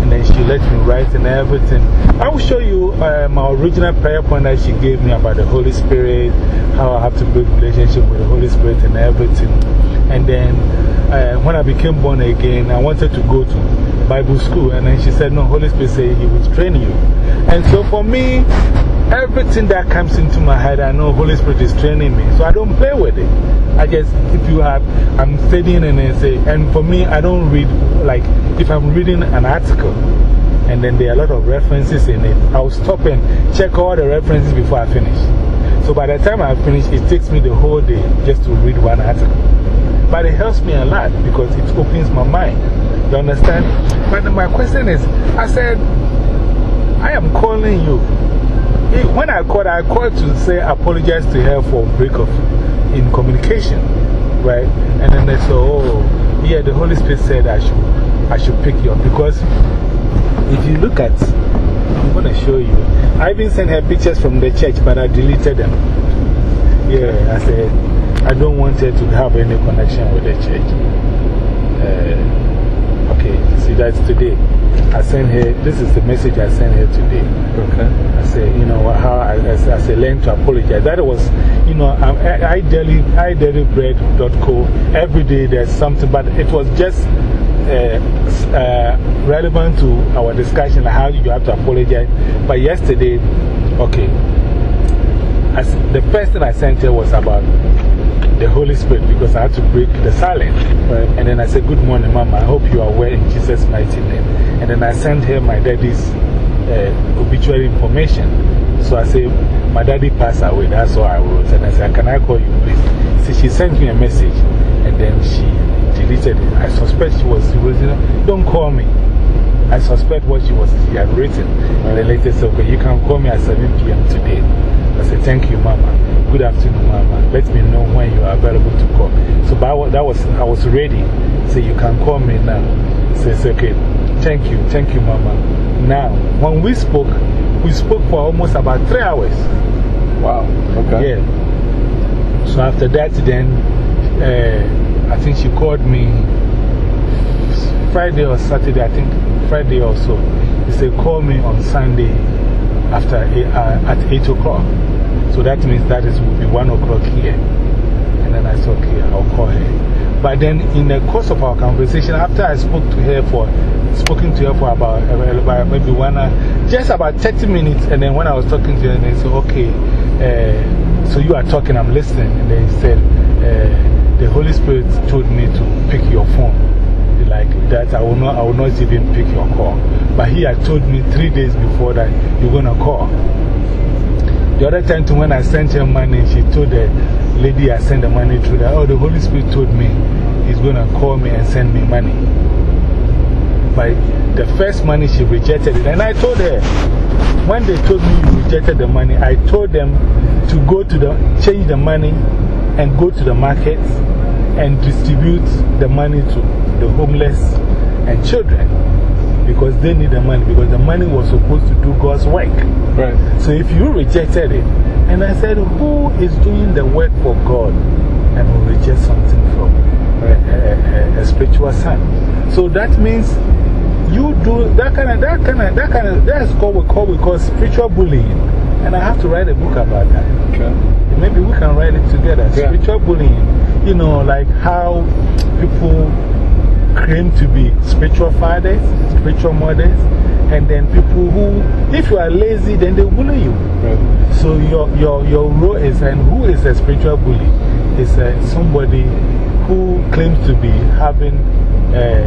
And then she let me write and everything. I will show you uh, my original prayer point that she gave me about the Holy Spirit, how I have to build relationship with the Holy Spirit and everything. And then uh, when I became born again, I wanted to go to Bible school. And then she said, no, Holy Spirit said He will train you. And so for me, everything that comes into my head, I know Holy Spirit is training me. So I don't play with it. I just, if you have, I'm studying and then say, and for me, I don't read, like, if I'm reading an article and then there are a lot of references in it, I'll stop and check all the references before I finish. So by the time I finish, it takes me the whole day just to read one article. But it helps me a lot because it opens my mind. You understand? But my question is, I said, I am calling you. When I called, I called to say, apologize to her for break-off in communication, right? And then they said, oh, yeah, the Holy Spirit said I should, I should pick you up. Because if you look at, I'm going to show you. I even sent her pictures from the church, but I deleted them. Yeah, I said, I don't want her to have any connection with the church. Uh, okay, see, that's today. I sent her, this is the message I sent her today. Okay. I said, you know, how I, I said, learn to apologize. That was, you know, I, I daily, I daily bread dot co. Every day there's something, but it was just uh, uh, relevant to our discussion, how you have to apologize. But yesterday, okay, as the first thing I sent her was about the Holy Spirit because I had to break the silence. Right. And then I said, good morning, Mama. I hope you are well in Jesus' mighty name. And then I sent her my daddy's uh, obituary information. So I said, my daddy passed away. That's all I wrote. And I said, can I call you, please? So she sent me a message and then she deleted it. I suspect she was, she was you know, don't call me. I suspect what she was, she had written. And then later said, okay, you can call me at seven P M today. I said, thank you, Mama. Good afternoon, Mama. Let me know when you are available to call. So but that was, I was ready. So you can call me now. So it's okay. Thank you. Thank you, Mama. Now, when we spoke, we spoke for almost about three hours. Wow. Okay. Yeah. So after that, then uh, I think she called me Friday or Saturday. I think Friday or so. He said, call me on Sunday after eight, uh, at eight o'clock. So that means that is will be one o'clock here. And then I said, okay, I'll call her. But then in the course of our conversation, after I spoke to her for, spoken to her for about, about maybe one hour, just about thirty minutes. And then when I was talking to her, they said, okay, uh, so you are talking, I'm listening. And then he said, uh, the Holy Spirit told me to pick your phone. Like that, I will, not, I will not even pick your call. But he had told me three days before that you're going to call. The other time, too, when I sent her money, she told the lady I sent the money through that, oh, the Holy Spirit told me He's going to call me and send me money. But the first money, she rejected it. And I told her, when they told me you rejected the money, I told them to go to the, change the money and go to the markets and distribute the money to the homeless and children. Because they need the money, because the money was supposed to do God's work. Right. So if you rejected it, and I said, who is doing the work for God and will reject something from a, a, a, a spiritual son? So that means you do that kind of, that kind of, that kind of, that's what we call, we call spiritual bullying. And I have to write a book about that. Okay. Maybe we can write it together. Yeah. Spiritual bullying. You know, like how people claim to be spiritual fathers, spiritual mothers, and then people who, if you are lazy, then they bully you. Right. So your, your, your role is, and who is a spiritual bully? Is uh, somebody who claims to be having uh,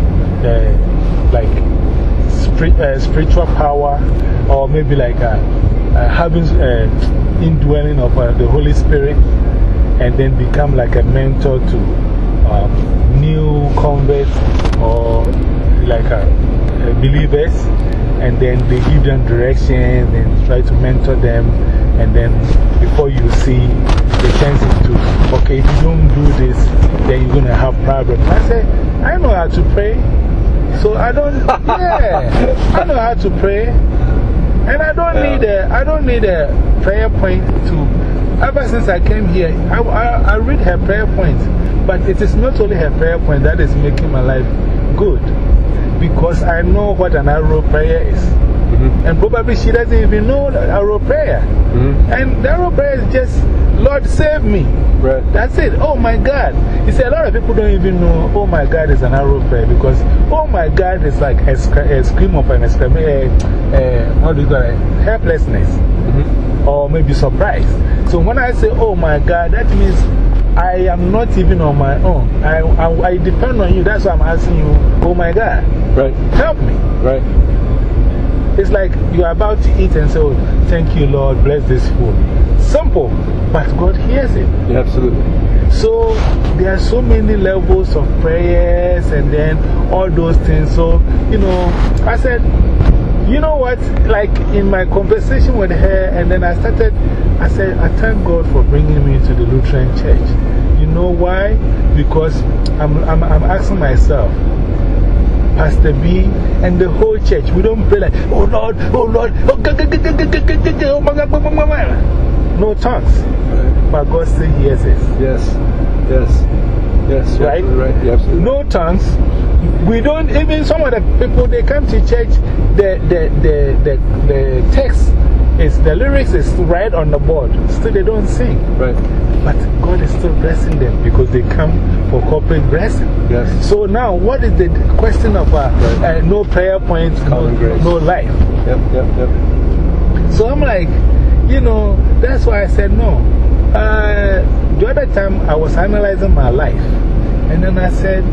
uh, like spirit, uh, spiritual power, or maybe like uh, uh, having uh, indwelling of uh, the Holy Spirit, and then become like a mentor to um, new converts or like uh, uh, believers, and then they give them directions and try to mentor them, and then before you see, they turn into, okay, if you don't do this, then you're going to have problems. I say, I know how to pray, so I don't, yeah, I know how to pray, and I don't need a, I don't need a prayer point to. Ever since I came here, I, I, I read her prayer points, but it is not only her prayer point that is making my life good. because I know what an arrow prayer is. Mm-hmm. And probably she doesn't even know the arrow prayer. Mm-hmm. And the arrow prayer is just, Lord, save me. Right. That's it. Oh my God. You see, a lot of people don't even know, oh my God is an arrow prayer, because oh my God is like a, sc a scream of an exclamation, uh, uh, what do you call it? Helplessness. Mm-hmm. Or maybe surprise. So when I say, oh my God, that means I am not even on my own. I, I, I depend on you. That's why I'm asking you, oh my God, right. help me. Right. It's like you are about to eat and say, oh, thank you, Lord, bless this food. Simple, but God hears it. Yeah, absolutely. So there are so many levels of prayers and then all those things. So, you know, I said, you know what? Like in my conversation with her, and then I started, I said, I thank God for bringing me to the Lutheran church. You know why? Because I'm, I'm, I'm asking myself, Pastor B and the whole church, we don't pray like, oh Lord, oh Lord, oh my God, no tongues. Right. But God still hears us. Yes, yes, yes, right? Right, yeah, absolutely. No tongues. We don't, even some of the people, they come to church, the, the, the, the, the text is, the lyrics is right on the board. Still, they don't sing. Right. But God is still blessing them because they come for corporate blessing. Yes. So now, what is the question of uh, right. uh, no prayer points, no, no life? Yep, yep, yep. So I'm like, you know, that's why I said no. Uh, the other time I was analyzing my life, and then I said,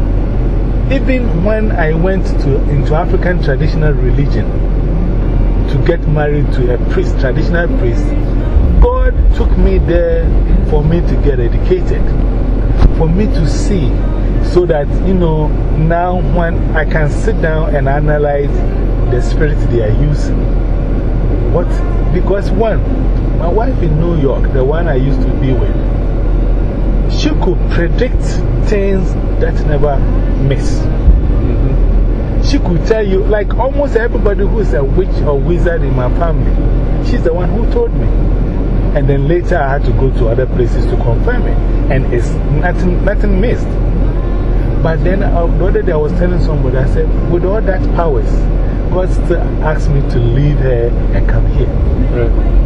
even when I went to, into African traditional religion to get married to a priest, traditional priest, God took me there for me to get educated, for me to see, so that, you know, now when I can sit down and analyze the spirit they are using. What? Because one, my wife in New York, the one I used to be with, she could predict things that never miss. Mm-hmm. She could tell you, like almost everybody who is a witch or wizard in my family, she's the one who told me. And then later I had to go to other places to confirm it. And it's nothing, nothing missed. But then uh, the other day I was telling somebody, I said, with all that powers, God still asked me to leave her and come here. Right.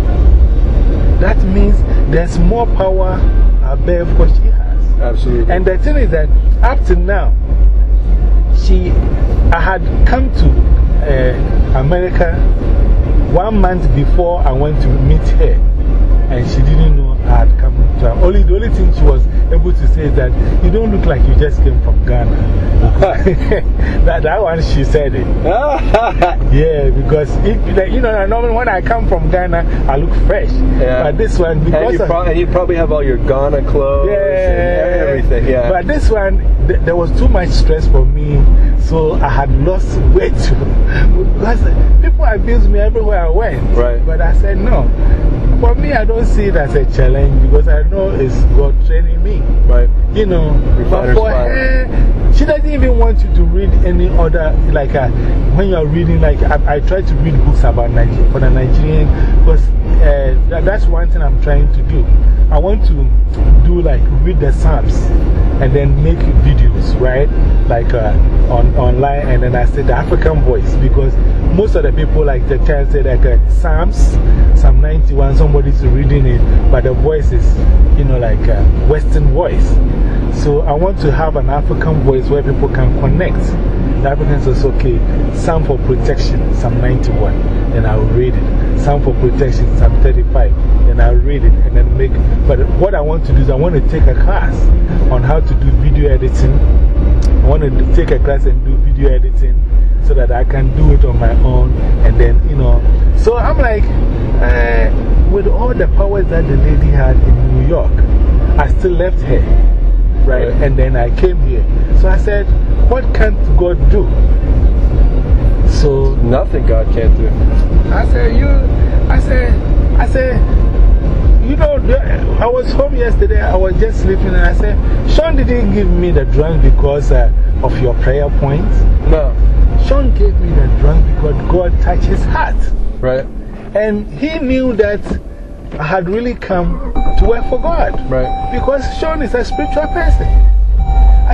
That means there's more power above what she has. Absolutely. And the thing is that up to now, she, I had come to uh, America one month before I went to meet her, and she didn't know I had come to her. Only, the only thing she was able to say is that you don't look like you just came from Ghana. that, that one she said it. Yeah, because it, you know, normally when I come from Ghana, I look fresh. Yeah. But this one, because and you, of, pro and you probably have all your Ghana clothes yeah, and everything. Yeah. But this one, th there was too much stress for me, so I had lost weight. Because people abused me everywhere I went. Right. But I said no. For me, I don't see it as a challenge because I know it's God training me. Right. You know, but for her, she doesn't even want you to read any other, like uh, when you are reading, like I, I try to read books about Nigeria, for the Nigerian, because uh, that, that's one thing I'm trying to do. I want to do like read the Psalms and then make videos, right? Like uh, on, online, and then I say the African voice, because most of the people like the tell say like uh, Psalms, Psalm ninety-one, somebody's reading it, but the voice is, you know, like a Western voice. So I want to have an African voice where people can connect. The African says, okay, Psalm for protection, Psalm ninety-one, then I'll read it. Psalm for protection, Psalm thirty-five, then I'll read it and then make. But what I want to do is I want to take a class on how to do video editing. I want to take a class and do video editing so that I can do it on my own. And then, you know, so I'm like, uh, with all the powers that the lady had in New York, I still left her, right? Right. And then I came here. So I said, what can't God do? So nothing God can't do. I said, you, I said, I said, you know, I was home yesterday, I was just sleeping, and I said, Sean didn't give me the drunk because uh, of your prayer points. No. Sean gave me the drunk because God touched his heart. Right. And he knew that I had really come to work for God. Right. Because Sean is a spiritual person. I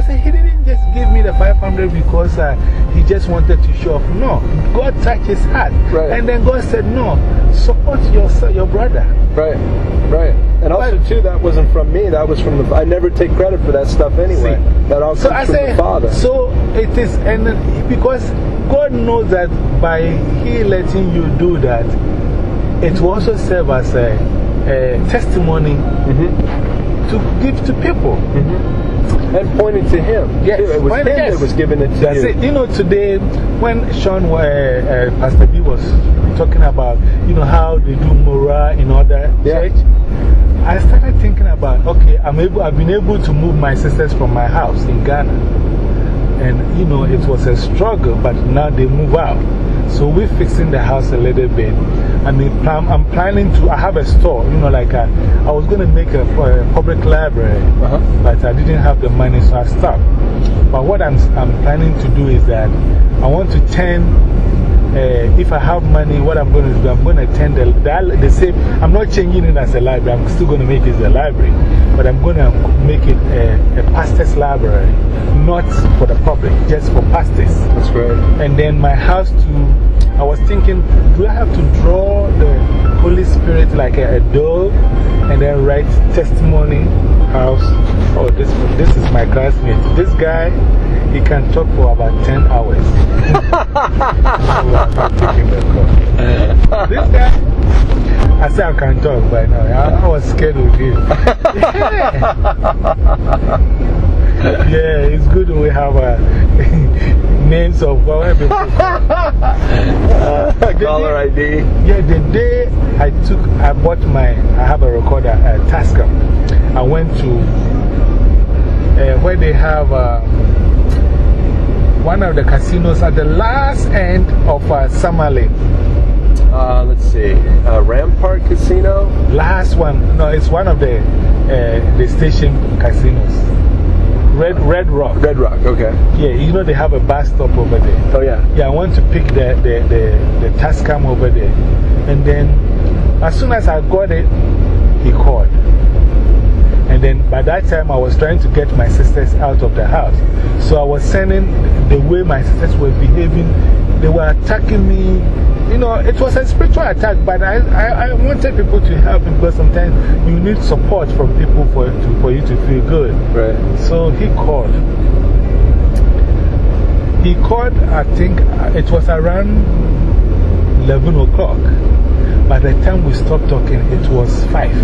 I said, he didn't just give me the five hundred because uh, he just wanted to show off. No, God touched his heart. Right. And then God said, no, support your, son- your brother. Right, right. And also, But- too, that wasn't from me. That was from the. I never take credit for that stuff anyway. See, that all so comes I from say, the Father. So it is, and because God knows that by He letting you do that, it will also serve as a, a testimony Mm-hmm. to give to people. Mm-hmm. And pointing to Him. Yes, It was point- Him yes. that was giving it to That's you. it. You know, today, when Sean, uh, uh, Pastor B was talking about, you know, how they do morale in other Yeah. church, I started thinking about, okay, I'm able, I've been able to move my sisters from my house in Ghana. And, you know, it was a struggle, but now they move out. So we're fixing the house a little bit. I mean, plan, I'm planning to, I have a store, you know, like a, I was going to make a, a public library, Uh-huh. but I didn't have the money, so I stopped. But what I'm, I'm planning to do is that I want to turn, uh, if I have money, what I'm going to do, I'm going to turn the, the, the same, I'm not changing it as a library, I'm still going to make it as a library, but I'm going to make it a, a pastor's library, not for the public, just for pastors. That's great. And then my house too, I was thinking, do I have to draw the Holy Spirit like a, a dove and then write testimony house? Oh, this, this is my classmate. This guy, he can talk for about ten hours. So I'm not taking the call. This guy, I said I can talk, but no, I, I was scared with him. Yeah. Yeah, it's good we have uh, names of our people. Caller I D. Yeah, the day I took, I bought my, I have a recorder at Tascam. I went to uh, where they have uh, one of the casinos at the last end of uh, Summerlin. Uh, let's see. Uh, Rampart Casino? Last one, no, it's one of the, uh, the station casinos. Red, Red Rock. Red Rock, okay. Yeah, you know they have a bus stop over there. Oh, yeah. Yeah, I want to pick the, the, the, the Tascam over there. And then, as soon as I got it, he called. And then by that time, I was trying to get my sisters out of the house. So I was sending the way my sisters were behaving. They were attacking me. You know, it was a spiritual attack, but I, I, I wanted people to help because sometimes you need support from people for, to, for you to feel good. Right. So he called. He called, I think it was around eleven o'clock. By the time we stopped talking, it was five.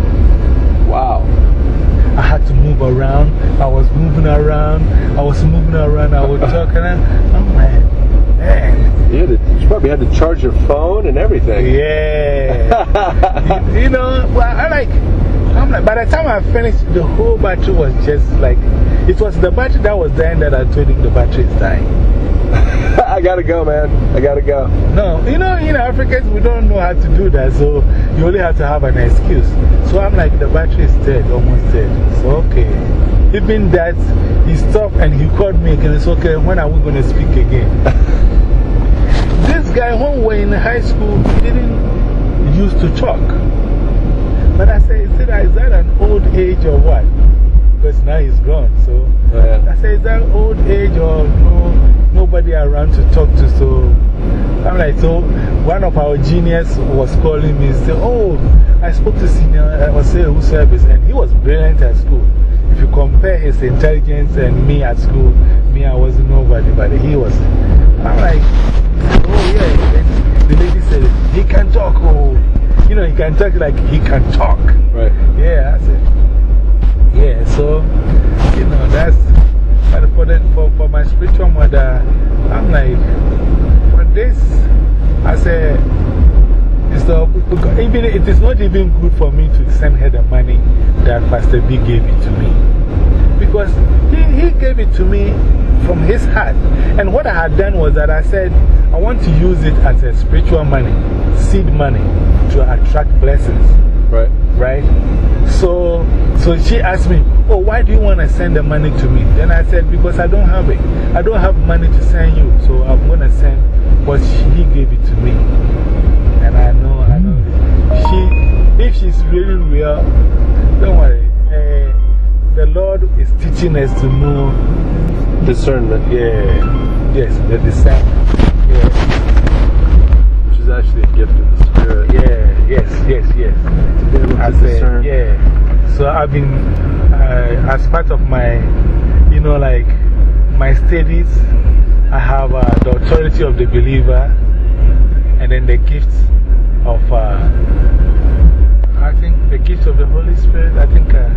Wow. I had to move around. I was moving around. I was moving around. I would talk, and I, I'm like, man. You, had to, you probably had to charge your phone and everything. Yeah. you, you know, well, I like, I'm like, by the time I finished, the whole battery was just like, it was the battery that was dying that I told him the battery is dying. I gotta go, man. I gotta go. No, you know, in Africans, we don't know how to do that, so you only have to have an excuse. So I'm like, the battery is dead, almost dead. So, okay. Even that, he stopped and he called me again. It's okay, when are we going to speak again? This guy, when we were in high school, he didn't used to talk. But I said, is, it, is that an old age or what? Because now he's gone. So Yeah. I said, is that old age or no, nobody around to talk to? So I'm like, so one of our juniors was calling me and said, oh, I spoke to senior, I was saying who service, and he was brilliant at school. If you compare his intelligence and me at school, me, I wasn't nobody, but he was. I'm like, oh, yeah. And the lady said, he can talk. Oh, you know, he can talk like he can talk. Right. Yeah, I said, yeah, so, you know, that's, but for, the, for, for my spiritual mother, I'm like, for this, I said, it's the, even, it is not even good for me to send her the money that Pastor B gave it to me. Because he, he gave it to me from his heart. And what I had done was that I said, I want to use it as a spiritual money, seed money, to attract blessings. Right. Right? So, so she asked me, oh, why do you want to send the money to me? Then I said, because I don't have it. I don't have money to send you, so I'm going to send what she, he gave it to me. And I know, I know. She, if she's really real, don't worry. Uh, the Lord is teaching us to know discernment. Yeah, yes, the discernment. Yeah. Which is actually a gift of the Spirit. Yeah, yes, yes, yes. To be able to I discern. said, yeah. So I've been, uh, as part of my, you know, like my studies, I have uh, the authority of the believer and then the gifts of, uh, I think the gift of the Holy Spirit, I think, uh,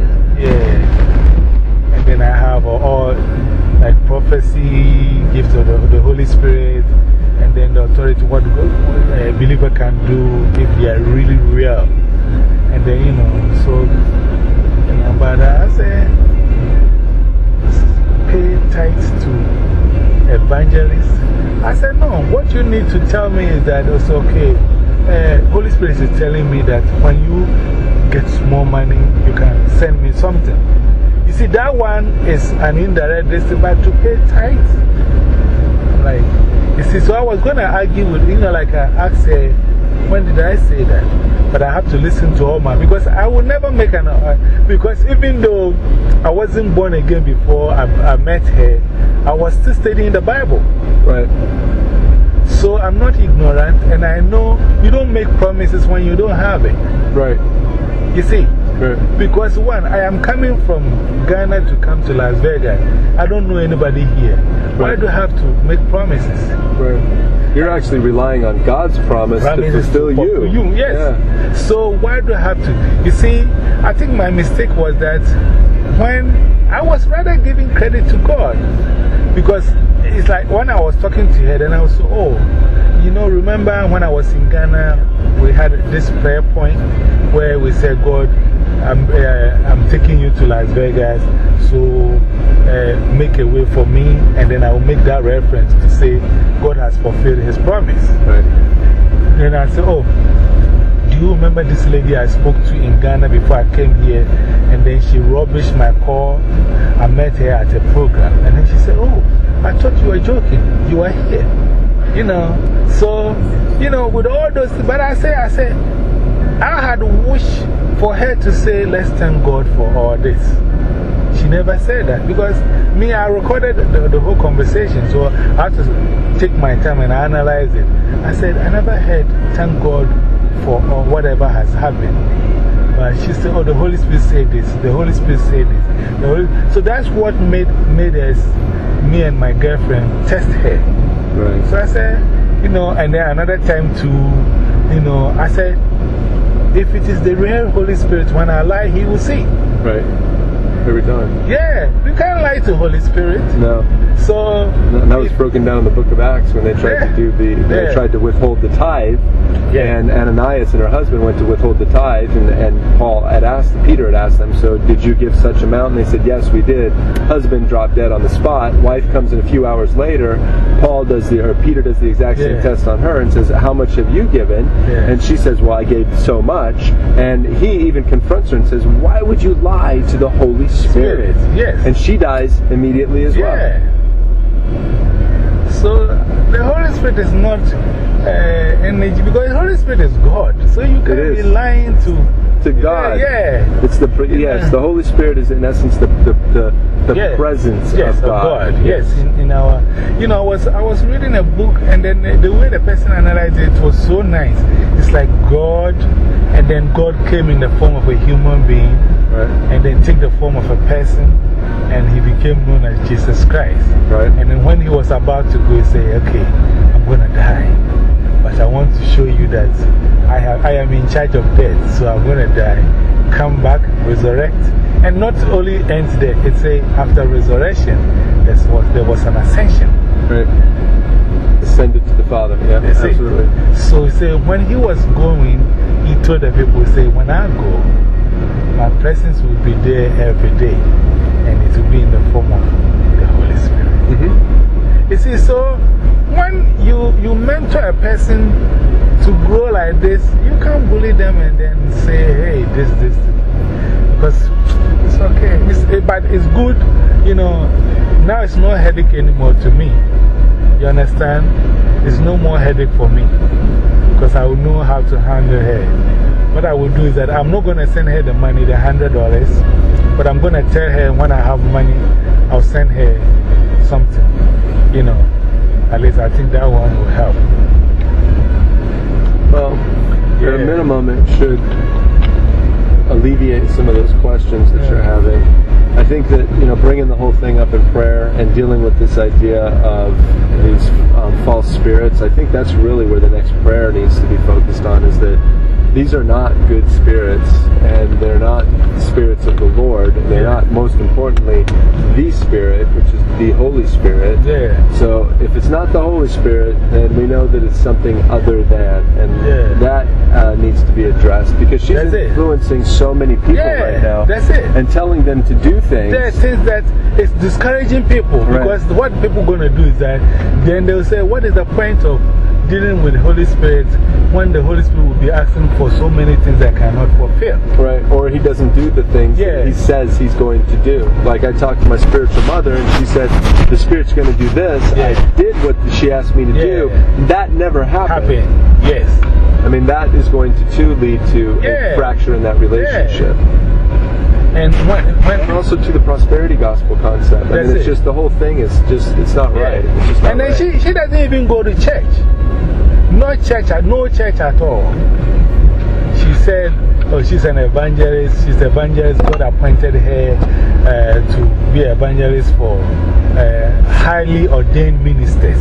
yeah. And then I have uh, all like prophecy, gift of the, the Holy Spirit, and then the authority, what a believer can do if they are really real. And then, you know, so, you know, but I say, pay tithes to evangelists. I said, no, what you need to tell me is that it's okay. Uh, Holy Spirit is telling me that when you get small money, you can send me something. You see, that one is an indirect destiny, but to pay tithes. Like, you see, so I was going to argue with, you know, like I asked her, when did I say that? But I have to listen to all my, because I will never make an, uh, because even though I wasn't born again before I, I met her, I was still studying the Bible. Right. So I'm not ignorant, and I know you don't make promises when you don't have it. Right. You see? Right. Because one, I am coming from Ghana to come to Las Vegas. I don't know anybody here. Why do I have to make promises? Right. You're actually relying on God's promise Promises to fulfill to you. you. Yes. Yeah. So why do I have to? You see, I think my mistake was that when I was rather giving credit to God. Because it's like when I was talking to her, then I was so, oh, you know, remember when I was in Ghana, we had this prayer point where we said, God, I'm, uh, I'm taking you to Las Vegas, so uh, make a way for me. And then I will make that reference to say, God has fulfilled his promise. Right. Then I said, oh, do you remember this lady I spoke to in Ghana before I came here? And then she rubbished my call. I met her at a program. And then she said, oh, I thought you were joking. You were here. You know, so, you know, with all those, but I say, I say, I had wished for her to say, let's thank God for all this. She never said that because me, I recorded the, the whole conversation, so I had to take my time and analyze it. I said, I never heard thank God for uh, whatever has happened. But she said, oh, the Holy Spirit said this, the Holy Spirit said this. The Holy, so that's what made, made us, me and my girlfriend, test her. Right. So I said, you know, and then another time too, you know, I said, if it is the real Holy Spirit, when I lie, he will see. Right. Every time. Yeah, you can't lie to Holy Spirit. No. So. And that was broken down in the book of Acts when they tried yeah, to do the, they yeah. tried to withhold the tithe. Yeah. And Ananias and her husband went to withhold the tithe, and, and Paul had asked, Peter had asked them, so did you give such amount? And they said, yes, we did. Husband dropped dead on the spot. Wife comes in a few hours later. Paul does the, or Peter does the exact same yeah. test on her and says, how much have you given? Yeah. And she says, well, I gave so much. And he even confronts her and says, why would you lie to the Holy Spirit? Spirit. Yes. And she dies immediately as well. Yeah. So the Holy Spirit is not uh, energy because the Holy Spirit is God. So you can't be lying to to God. Yeah. yeah. It's the yes. The Holy Spirit is in essence the the the, the yes. presence yes, of God. Of God. Yes. yes. In, in our, you know, I was I was reading a book and then the, the way the person analyzed it was so nice. It's like God, and then God came in the form of a human being, right. and then take the form of a person, and he became known as Jesus Christ. Right. And then when he was about to go, he said, okay, I'm going to die. But I want to show you that I, have, I am in charge of death, so I'm going to die. Come back, resurrect. And not only ends there, it's a, after resurrection, there's what, there was an ascension. Right. Ascended to the Father, yeah, absolutely. So he said, when he was going, he told the people, he said, when I go, my presence will be there every day, and it will be in the form of the Holy Spirit. Mm-hmm. You see, so when you, you mentor a person to grow like this, you can't bully them and then say, hey, this, this, because it's okay. It's, but it's good, you know, now it's no headache anymore to me. You understand? It's no more headache for me because I will know how to handle her. what I will do is that I'm not going to send her the money, the hundred dollars, but I'm going to tell her when I have money, I'll send her something. You know, at least I think that one will help. Well, at a minimum, it should alleviate some of those questions that you're having. I think that, you know, bringing the whole thing up in prayer and dealing with this idea of these um, false spirits, I think that's really where the next prayer needs to be focused on, is that these are not good spirits, and they're not spirits of the Lord, and they're not, most importantly, the Spirit, which is the Holy Spirit. Yeah. So if it's not the Holy Spirit, then we know that it's something other than, and yeah. that uh, needs to be addressed, because she's that's influencing it. so many people yeah, right now. That's it. And telling them to do things. There are things that it's discouraging people, because right. what people are going to do is that then they'll say, what is the point of dealing with the Holy Spirit when the Holy Spirit will be asking for so many things I cannot fulfill? Right, or he doesn't do the things yeah. that he says he's going to do. Like I talked to my spiritual mother and she said, the Spirit's going to do this. Yeah. I did what she asked me to yeah. do. That never happened. Happened, yes. I mean, that is going to too lead to yeah. a fracture in that relationship. Yeah. And, when, when and also to the prosperity gospel concept. I mean, it's it. just the whole thing is just, it's not yeah. right. It's just not and then right. she, she doesn't even go to church. No church, no church at all. She said, oh, she's an evangelist. She's an evangelist. God appointed her uh, to be an evangelist for uh, highly ordained ministers.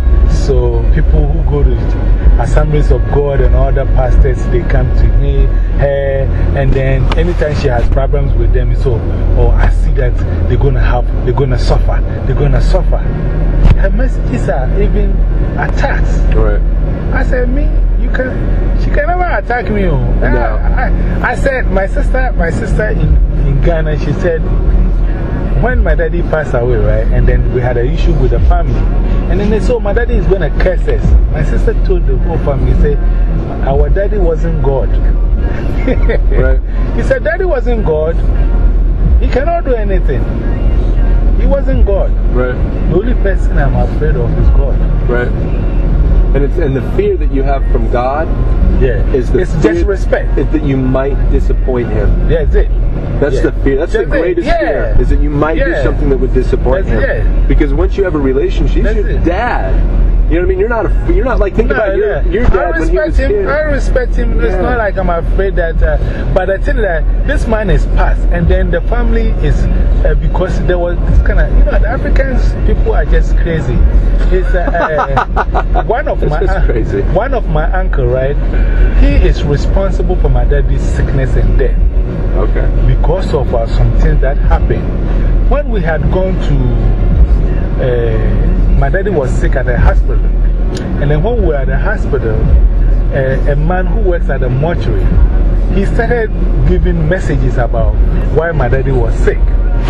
So people who go to Assemblies of God and other pastors, they come to me, her, and then anytime she has problems with them, so, oh, I see that they're going to have, they're going to suffer, they're going to suffer. Her messages are even attacks. Right. I said, me, you can, she can never attack me. Oh. No. I, I, I said, my sister, my sister in, in Ghana, she said, when my daddy passed away, right, and then we had an issue with the family, and then they said, oh, my daddy is going to curse us. My sister told the whole family, said, our daddy wasn't God. Right. He said, daddy wasn't God. He cannot do anything. He wasn't God. Right. The only person I'm afraid of is God. Right. And, it's, and the fear that you have from God yeah. is the it's fear just respect. that you might disappoint Him. Yeah, that's it. That's yeah. the fear. That's That's the greatest yeah. fear, is that you might yeah. do something that would disappoint that's Him. It. Because once you have a relationship, he's that's your it. dad. You know what I mean? You're not, a, you're not like, think no, about your, yeah. your dad I when he was respect him. kid. I respect him. It's Yeah. not like I'm afraid that, uh, but I tell you that this man is past, and then the family is, uh, because there was this kind of, you know, the Africans, people are just crazy. It's, uh, uh, one of my, just crazy. One of my uncle, right? He is responsible for my daddy's sickness and death. Okay. Because of uh, some things that happened. When we had gone to, uh, my daddy was sick at the hospital. And then when we were at the hospital, uh, a man who works at the mortuary, he started giving messages about why my daddy was sick.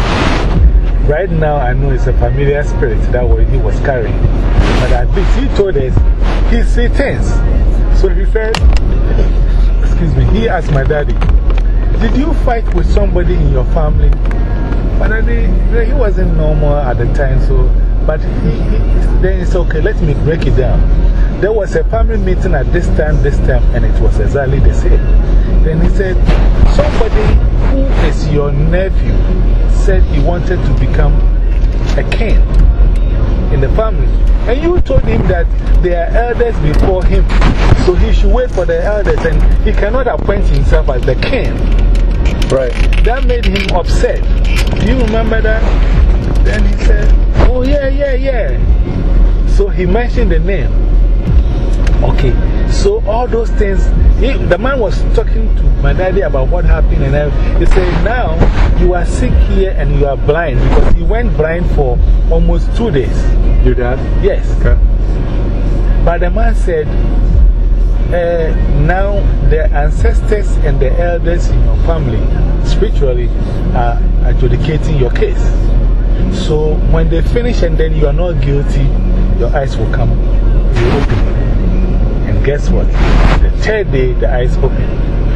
Right now, I know it's a familiar spirit that way he was carrying. But at least he told us he sees things. So he said, excuse me, he asked my daddy, did you fight with somebody in your family? My daddy, he wasn't normal at the time, so, but he, he, then it's okay, let me break it down. There was a family meeting at this time, this time, and it was exactly the same. Then he said, somebody who is your nephew said he wanted to become a king in the family. And you told him that there are elders before him, so he should wait for the elders, and he cannot appoint himself as the king. Right. That made him upset. Do you remember that? Then he said, oh, yeah, yeah, yeah. So he mentioned the name. Okay, so all those things, he, the man was talking to my daddy about what happened, and I, he said, now you are sick here and you are blind, because he went blind for almost two days. Your dad? Yes. Okay. But the man said, uh, now the ancestors and the elders in your family spiritually are adjudicating your case. So when they finish and then you are not guilty, your eyes will come, you open. And guess what? The third day, the eyes open.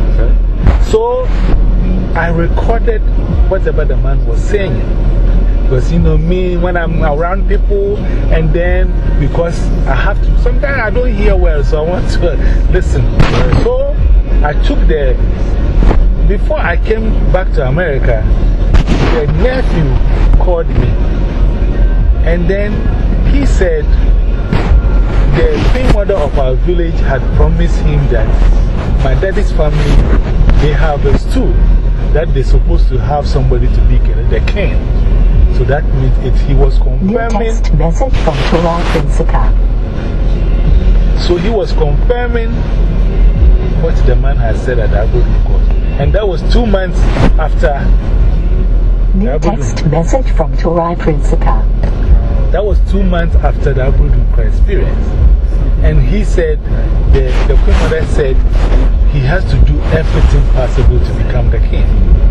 Okay. So I recorded whatever the man was saying. Because, you know, me, when I'm around people, and then because I have to, sometimes I don't hear well, so I want to listen. So I took the, before I came back to America, the nephew called me. And then he said the queen mother of our village had promised him that my daddy's family, they have a stool that they're supposed to have somebody to be the king. So that means it, he was confirming. New text message from Torah Prinsika. So he was confirming what the man had said at the Aberdeen court. And that was two months after. New text message from Torah Prinsika. That was two months after the Aberdeen court experience. And he said, the, the Queen Mother said, he has to do everything possible to become the king.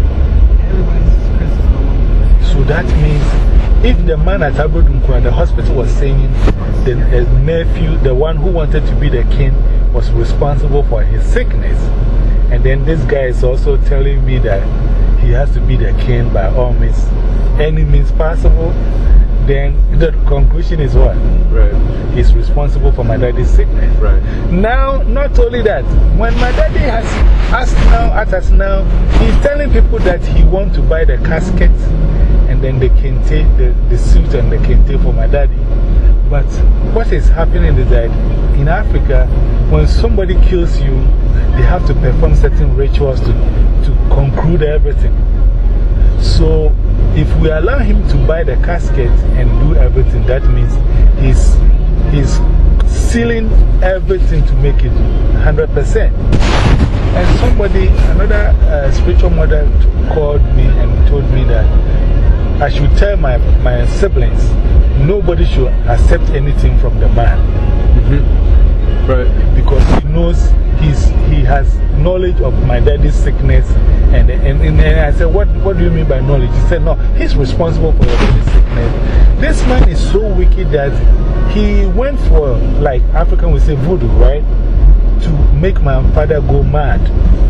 So that means if the man at Aberdeen court, the hospital was saying the, the nephew, the one who wanted to be the king, was responsible for his sickness. And then this guy is also telling me that he has to be the king by all means, any means possible. Then the conclusion is what? Right. He's responsible for my daddy's sickness. Right. Now, not only that, when my daddy has asked now, at us now, he's telling people that he wants to buy the casket and then the kente, the, the suit and the kente for my daddy. But what is happening is that in Africa, when somebody kills you, they have to perform certain rituals to, to conclude everything. So, if we allow him to buy the casket and do everything, that means he's, he's sealing everything to make it one hundred percent. And somebody, another uh, spiritual mother called me and told me that I should tell my, my siblings nobody should accept anything from the man. Mm-hmm. Right. Because he knows he's, he has knowledge of my daddy's sickness. And, and, and, and I said, what, what do you mean by knowledge? He said, no, he's responsible for your daddy's sickness. This man is so wicked that he went for, like African would say, voodoo, right? To make my father go mad.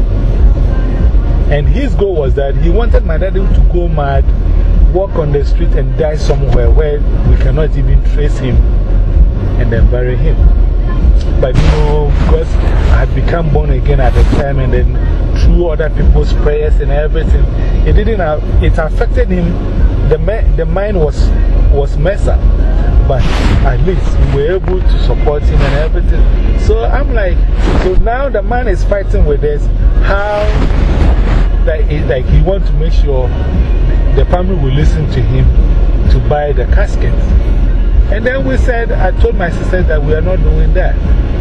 And his goal was that he wanted my daddy to go mad, walk on the street and die somewhere where we cannot even trace him and then bury him. But you know, because I had become born again at the time and then through other people's prayers and everything, it didn't have, it affected him. The, the mind was, was messed up. But at least we were able to support him and everything. So I'm like, so now the man is fighting with us how like, like he wants to make sure the family will listen to him to buy the casket. And then we said, I told my sister that we are not doing that.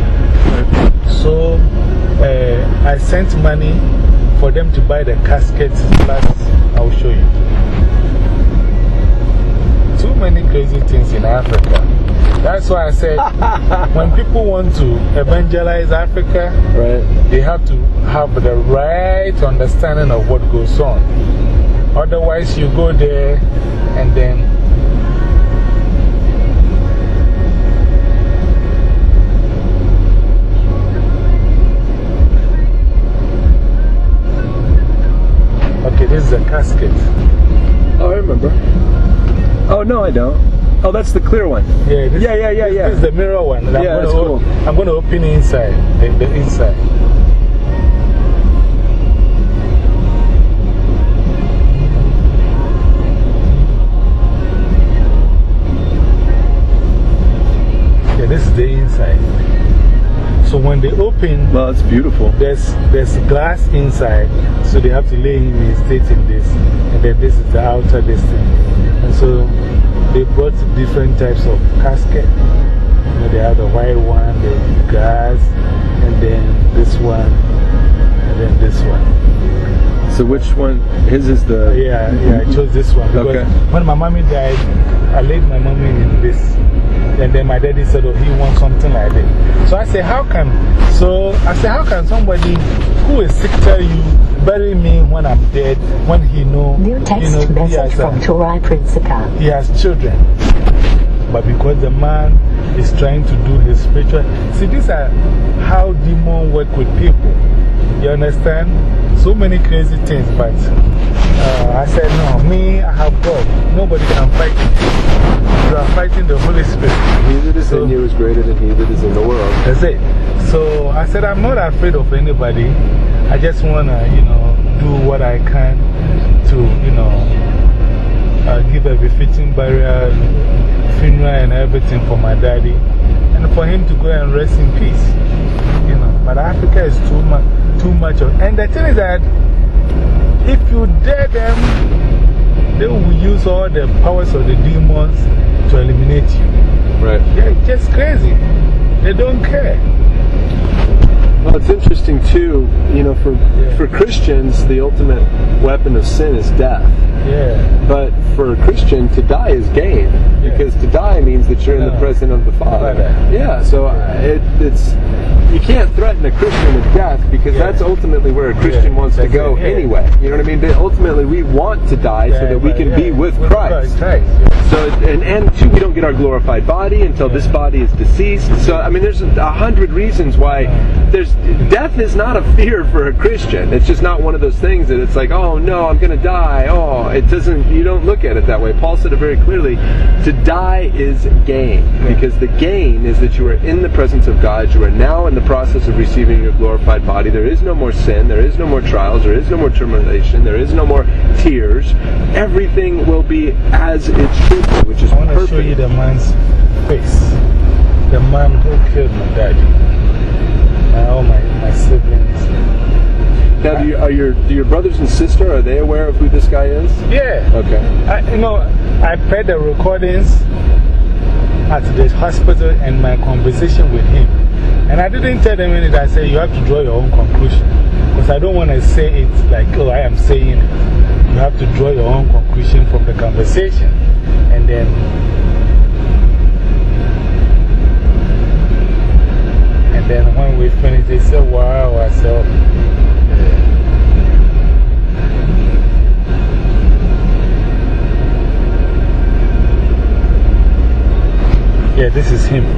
So uh, I sent money for them to buy the casket. Plus, I'll show you. Too many crazy things in Africa. That's why I said when people want to evangelize Africa, right, they have to have the right understanding of what goes on. Otherwise, you go there and then. Okay, this is a casket. Oh, I remember. Oh, no, I don't. Oh, that's the clear one. Yeah, this, yeah, yeah, yeah, this, yeah. This is the mirror one. I'm yeah, gonna that's cool. I'm going to open the inside. The, the inside. Yeah, this is the inside. So when they open, well, it's beautiful. There's, there's glass inside, so they have to lay him in state in this. And then this is the outer distance. And so they brought different types of casket. You know, they have the white one, the glass, and then this one, and then this one. So which one? His is the. Yeah, yeah, I chose this one. Because okay. When my mommy died, I laid my mommy in this. And then my daddy said, oh, he wants something like that. So I said, how can, so I said, how can somebody who is sick tell you, bury me when I'm dead, when he know, New text you know, message he has, from Torah Prinsika. He has children. But because the man is trying to do his spiritual, see, these are how demons work with people. You understand? So many crazy things, but Uh, I said, no, me, I have God. Nobody can fight me. You are fighting the Holy Spirit. He that is So- in you is greater than he that is in the world. That's it. So I said, I'm not afraid of anybody. I just want to, you know, do what I can to, you know, uh, give a befitting burial, funeral, and everything for my daddy. And for him to go and rest in peace. You know, but Africa is too, mu too much of. And the thing is that if you dare them, they will use all the powers of the demons to eliminate you. Right. They're just crazy. They don't care. Well, it's interesting too, you know, for, for Christians, the ultimate weapon of sin is death. Yeah. But for a Christian, to die is gain. Yeah. Because to die means that you're in the No. presence of the Father. Father. Yeah, so it, it's, you can't threaten a Christian with death because Yeah. that's ultimately where a Christian Yeah, wants to that's go it, yeah. anyway. You know what I mean? But ultimately, we want to die so Yeah, that we but can yeah, be with, with Christ. Christ, yeah. So, and, and two, we don't get our glorified body until this body is deceased. So, I mean, there's a hundred reasons why there's, death is not a fear for a Christian. It's just not one of those things that it's like, oh no, I'm going to die. Oh, it doesn't, you don't look at it that way. Paul said it very clearly. To die is gain. Because the gain is that you are in the presence of God. You are now in the process of receiving your glorified body. There is no more sin. There is no more trials. There is no more tribulation. There is no more tears. Everything will be as it should be, which is I want to perfect. show you the man's face. The man who killed my daddy. And all my, my siblings. Now, do, you, are your, do your brothers and sister, are they aware of who this guy is? Yeah. Okay. I, you know, I played the recordings at the hospital and my conversation with him. And I didn't tell them anything. I said, you have to draw your own conclusion. Because I don't want to say it like, oh, I am saying it. You have to draw your own conclusion from the conversation. And then, and then when we finish, they say, wow. I said, oh, yeah, this is him.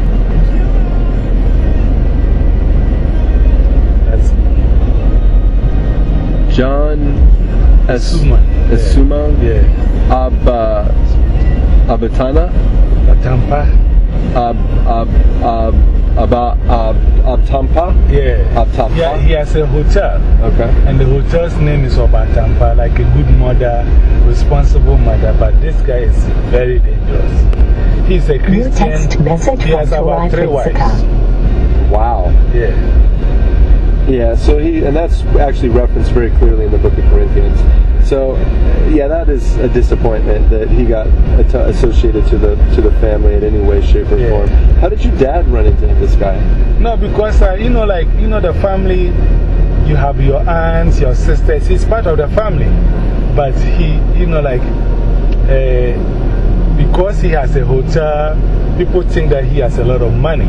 That's John Asuma. Asuma? Yeah. Ab, uh, Abatana? Tampa. Ab, ab, ab, Aba, ab, Abtampa? Yeah. Abtampa? Yeah, he has a hotel. Okay. And the hotel's name is Obatampa, like a good mother, responsible mother. But this guy is very dangerous. He's a New Christian. text message He has from about three wives. Torah Wow. Yeah. Yeah, so he, and that's actually referenced very clearly in the book of Corinthians. So, yeah, that is a disappointment that he got associated to the to the family in any way, shape, or Yeah. form. How did your dad run into this guy? No, because, uh, you know, like, you know, the family, you have your aunts, your sisters, he's part of the family. But he, you know, like, uh, because he has a hotel, people think that he has a lot of money.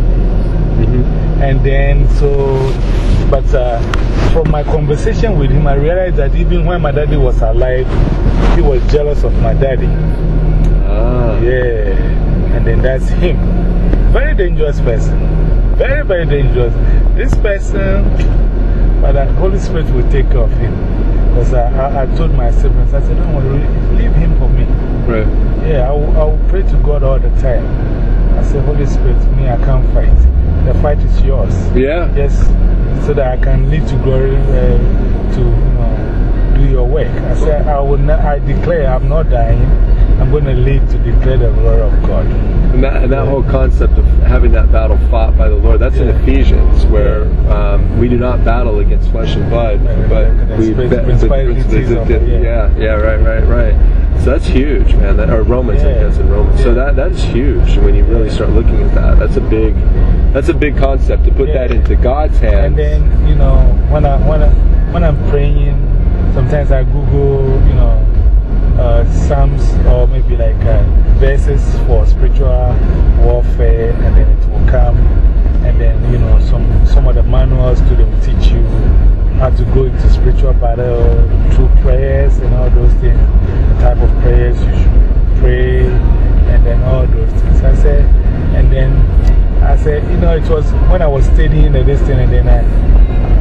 Mm-hmm. And then, so, but uh, from my conversation with him, I realized that even when my daddy was alive, he was jealous of my daddy. Ah. Yeah. And then that's him. Very dangerous person. Very, very dangerous. This person, but the Holy Spirit will take care of him. Because I, I, I told my siblings, I said, don't worry, leave him for me. Right. Yeah, I will, I will pray to God all the time. I said, Holy Spirit, me, I can't fight. The fight is yours. Yeah. Yes, so that I can lead to glory, uh, to, you know, do your work. I said, I, will not, I declare I'm not dying. I'm going to live to declare the glory of God. And that, and that whole concept of having that battle fought by the Lord, that's in Yeah. Ephesians, where um, we do not battle against flesh and blood, Right, but right. we Prin- bet- principalities principalities of- that- yeah. yeah, yeah, right, right, right. So that's huge, man. That, or Romans, I Yeah. guess, in Romans. So Yeah. that that's huge when you really start looking at that. That's a big, that's a big concept to put Yeah. that into God's hands. And then, you know, when, I, when, I, when I'm praying, sometimes I Google, you know, uh, Psalms or maybe like uh, verses for spiritual warfare, and then it will come. And then, you know, some, some of the manuals too, they will teach you how to go into spiritual battle through prayers and all those things, the type of prayers you should pray, and then all those things. I said, and then I said, you know, it was when I was studying this thing, and then I,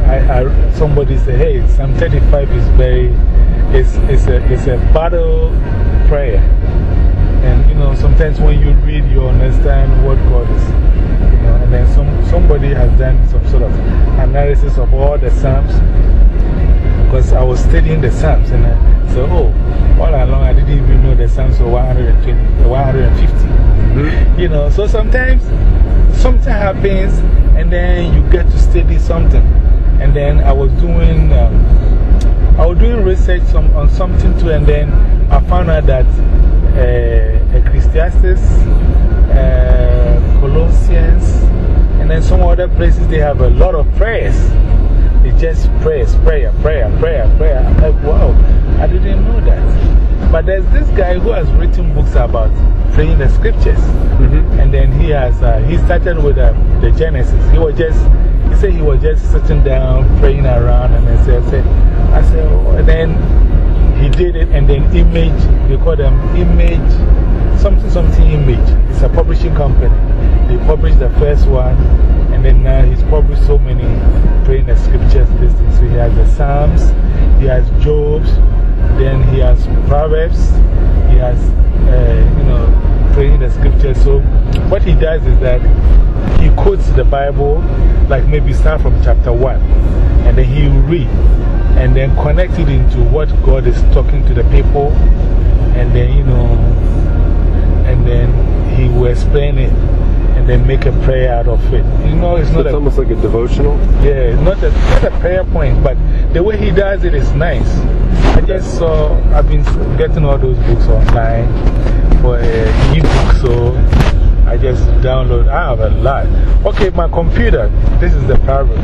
I, I, somebody said, hey, Psalm thirty-five is very, it's, it's, a, it's a battle prayer. And you know, sometimes when you read, you understand what God is. You know, and then some, somebody has done some sort of analysis of all the Psalms. Because I was studying the Psalms and I said, oh, all along I didn't even know the Psalms were one hundred twenty, one hundred fifty. Mm-hmm. You know, so sometimes something happens and then you get to study something. And then I was doing, um, I was doing research some, on something too, and then I found out that uh, Ecclesiastes, uh, Colossians, and then some other places they have a lot of prayers. It's just prayers, prayer, prayer, prayer, prayer. I'm like, wow, I didn't know that. But there's this guy who has written books about praying the scriptures. Mm-hmm. And then he has, uh, he started with uh, the Genesis. He was just, he said he was just sitting down, praying around, and I said, I said, I said oh, and then he did it, and then Image, they call them Image, something, something Image. It's a publishing company. They published the first one. And then now he's published so many praying the scriptures. This thing. So he has the Psalms, he has Job's, then he has Proverbs, he has, uh, you know, praying the scriptures. So what he does is that he quotes the Bible, like maybe start from chapter one, and then he will read, and then connect it into what God is talking to the people, and then, you know, and then he will explain it. And then make a prayer out of it. You know, it's so not it's a, almost like a devotional? Yeah, it's not a, not a prayer point, but the way he does it is nice. I just saw, I've been getting all those books online for an ebook, so I just download. I have a lot. Okay, my computer, this is the problem.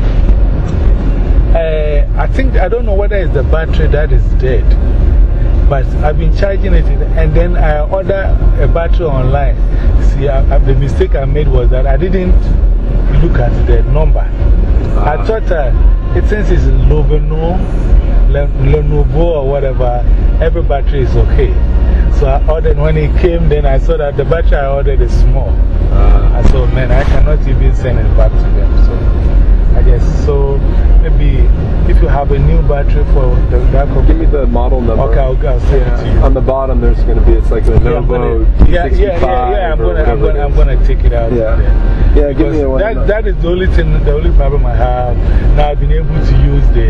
Uh, I think, I don't know whether it's the battery that is dead. But I've been charging it, and then I ordered a battery online. See, I, I, the mistake I made was that I didn't look at the number. I thought uh, it since it's Lenovo, Lenovo or whatever, every battery is okay. So I ordered, when it came, then I saw that the battery I ordered is small. I thought, man, I cannot even send it back to them. So I just, so maybe if you have a new battery for the, that company. Give me the model number. Okay, I'll, I'll send yeah. it to you. On the bottom, there's going to be, it's like a Lenovo yeah, yeah, yeah, yeah, yeah, I'm going I'm gonna, I'm gonna take it out. Yeah, yeah, give me a one. That, that is the only thing, the only problem I have. Now I've been able to use the.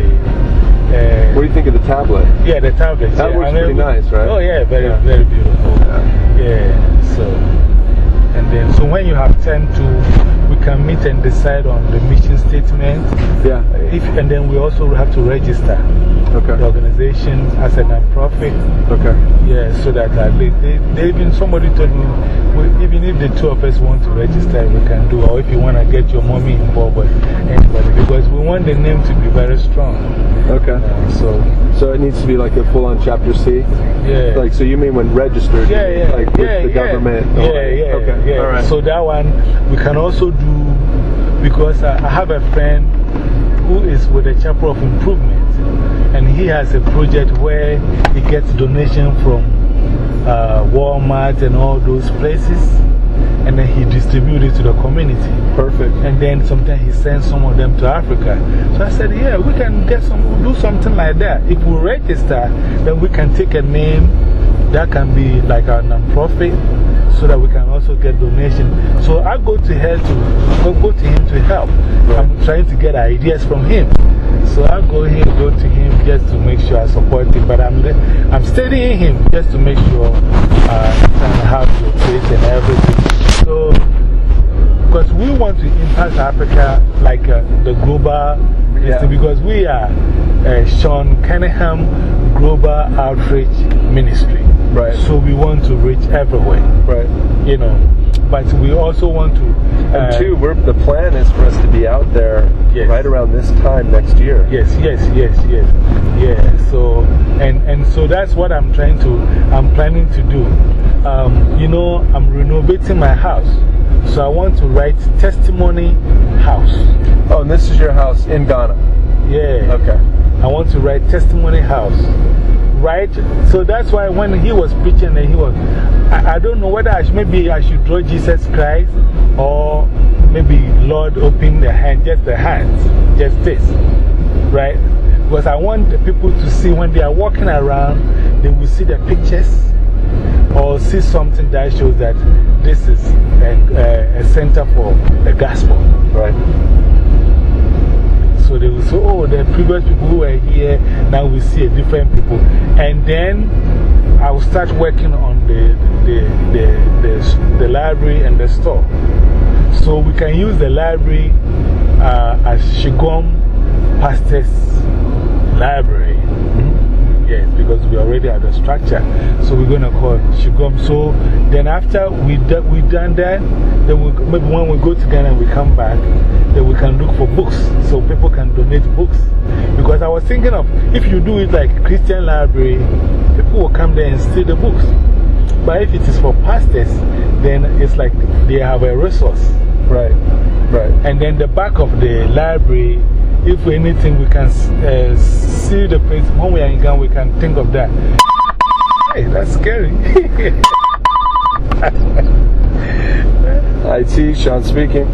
Uh, what do you think of the tablet? Yeah, the tablet. That yeah, works I'm pretty able, nice, right? Oh, yeah, very, yeah. very beautiful. Yeah. yeah, so. And then, so when you have time to, we can meet and decide on the mission statement. Yeah. If, and then we also have to register okay. the organization as a non-profit. Okay. Yeah, so that uh, they, they, they even, somebody told me, we, even if the two of us want to register, we can do, or if you want to get your mommy involved with anybody, because we want the name to be very strong. Okay. Uh, so, so it needs to be like a full on chapter C? Yeah. Like, so you mean when registered? Yeah, yeah. Like with yeah, the yeah. government? Yeah, yeah. yeah. Okay. Yeah. All right. So that one, we can also do, because I, I have a friend who is with the Chapel of Improvement, and he has a project where he gets donation from uh, Walmart and all those places, and then he distributes it to the community. Perfect. And then sometimes he sends some of them to Africa. So I said, yeah, we can get some, do something like that. If we register, then we can take a name that can be like a non-profit, so that we can also get donation. So I go to her to go, go to him to help. Right. I'm trying to get ideas from him. So I go here, go to him just to make sure I support him. But I'm, I'm studying him just to make sure uh, how to operate and everything. So, because we want to impact Africa like uh, the global, yeah. because we are uh, Sean Cunningham Global Outreach Ministry. Right. So we want to reach everywhere. Right. You know, but we also want to. Uh, and two, we're, the plan is for us to be out there yes. right around this time next year. Yes, yes, yes, yes. Yeah. So, and, and so that's what I'm trying to, I'm planning to do. Um, you know, I'm renovating my house. So I want to write Testimony House. Oh, and this is your house in Ghana? Yeah. Okay. I want to write Testimony House. Right? So that's why when he was preaching, and he was, I, I don't know whether I should, maybe I should draw Jesus Christ, or maybe Lord open the hand, just the hands, just this. right? Because I want the people to see when they are walking around, they will see the pictures or see something that shows that this is a, a, a center for the gospel. Right. So they will say, oh, the previous people who were here, now we see a different people. And then I will start working on the, the, the, the, the library and the store. So we can use the library uh, as Shigom Pastor's Library. Mm-hmm. Yes, because we already have the structure. So we're going to call Shigom. So then after we do, we done that, then we, maybe when we go to Ghana and we come back, then we can look for books. So people can donate books. Because I was thinking of, if you do it like Christian library, people will come there and steal the books. But if it is for pastors, then it's like they have a resource. Right, right. And then the back of the library, if anything, we can uh, see the place. When we are in Ghana, we can think of that. Hey, that's scary. I T, Sean speaking.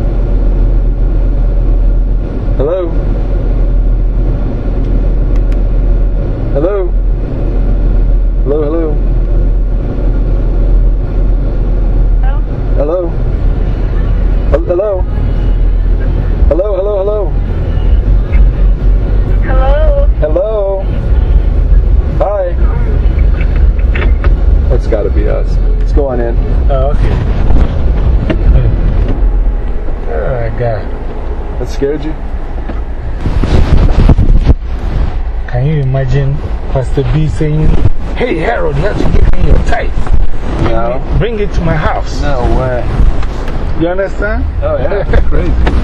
Hello? Hello? Hello, hello? Hello? Hello? Hello, hello, hello? Hello? Hello? Hi? That's gotta be us. Let's go on in. Oh, okay. Oh, God. That scared you? Can you imagine Pastor B saying, hey, Harold, you have to give me your tithe? No. Bring it to my house. No way. You understand? Oh, yeah. Crazy.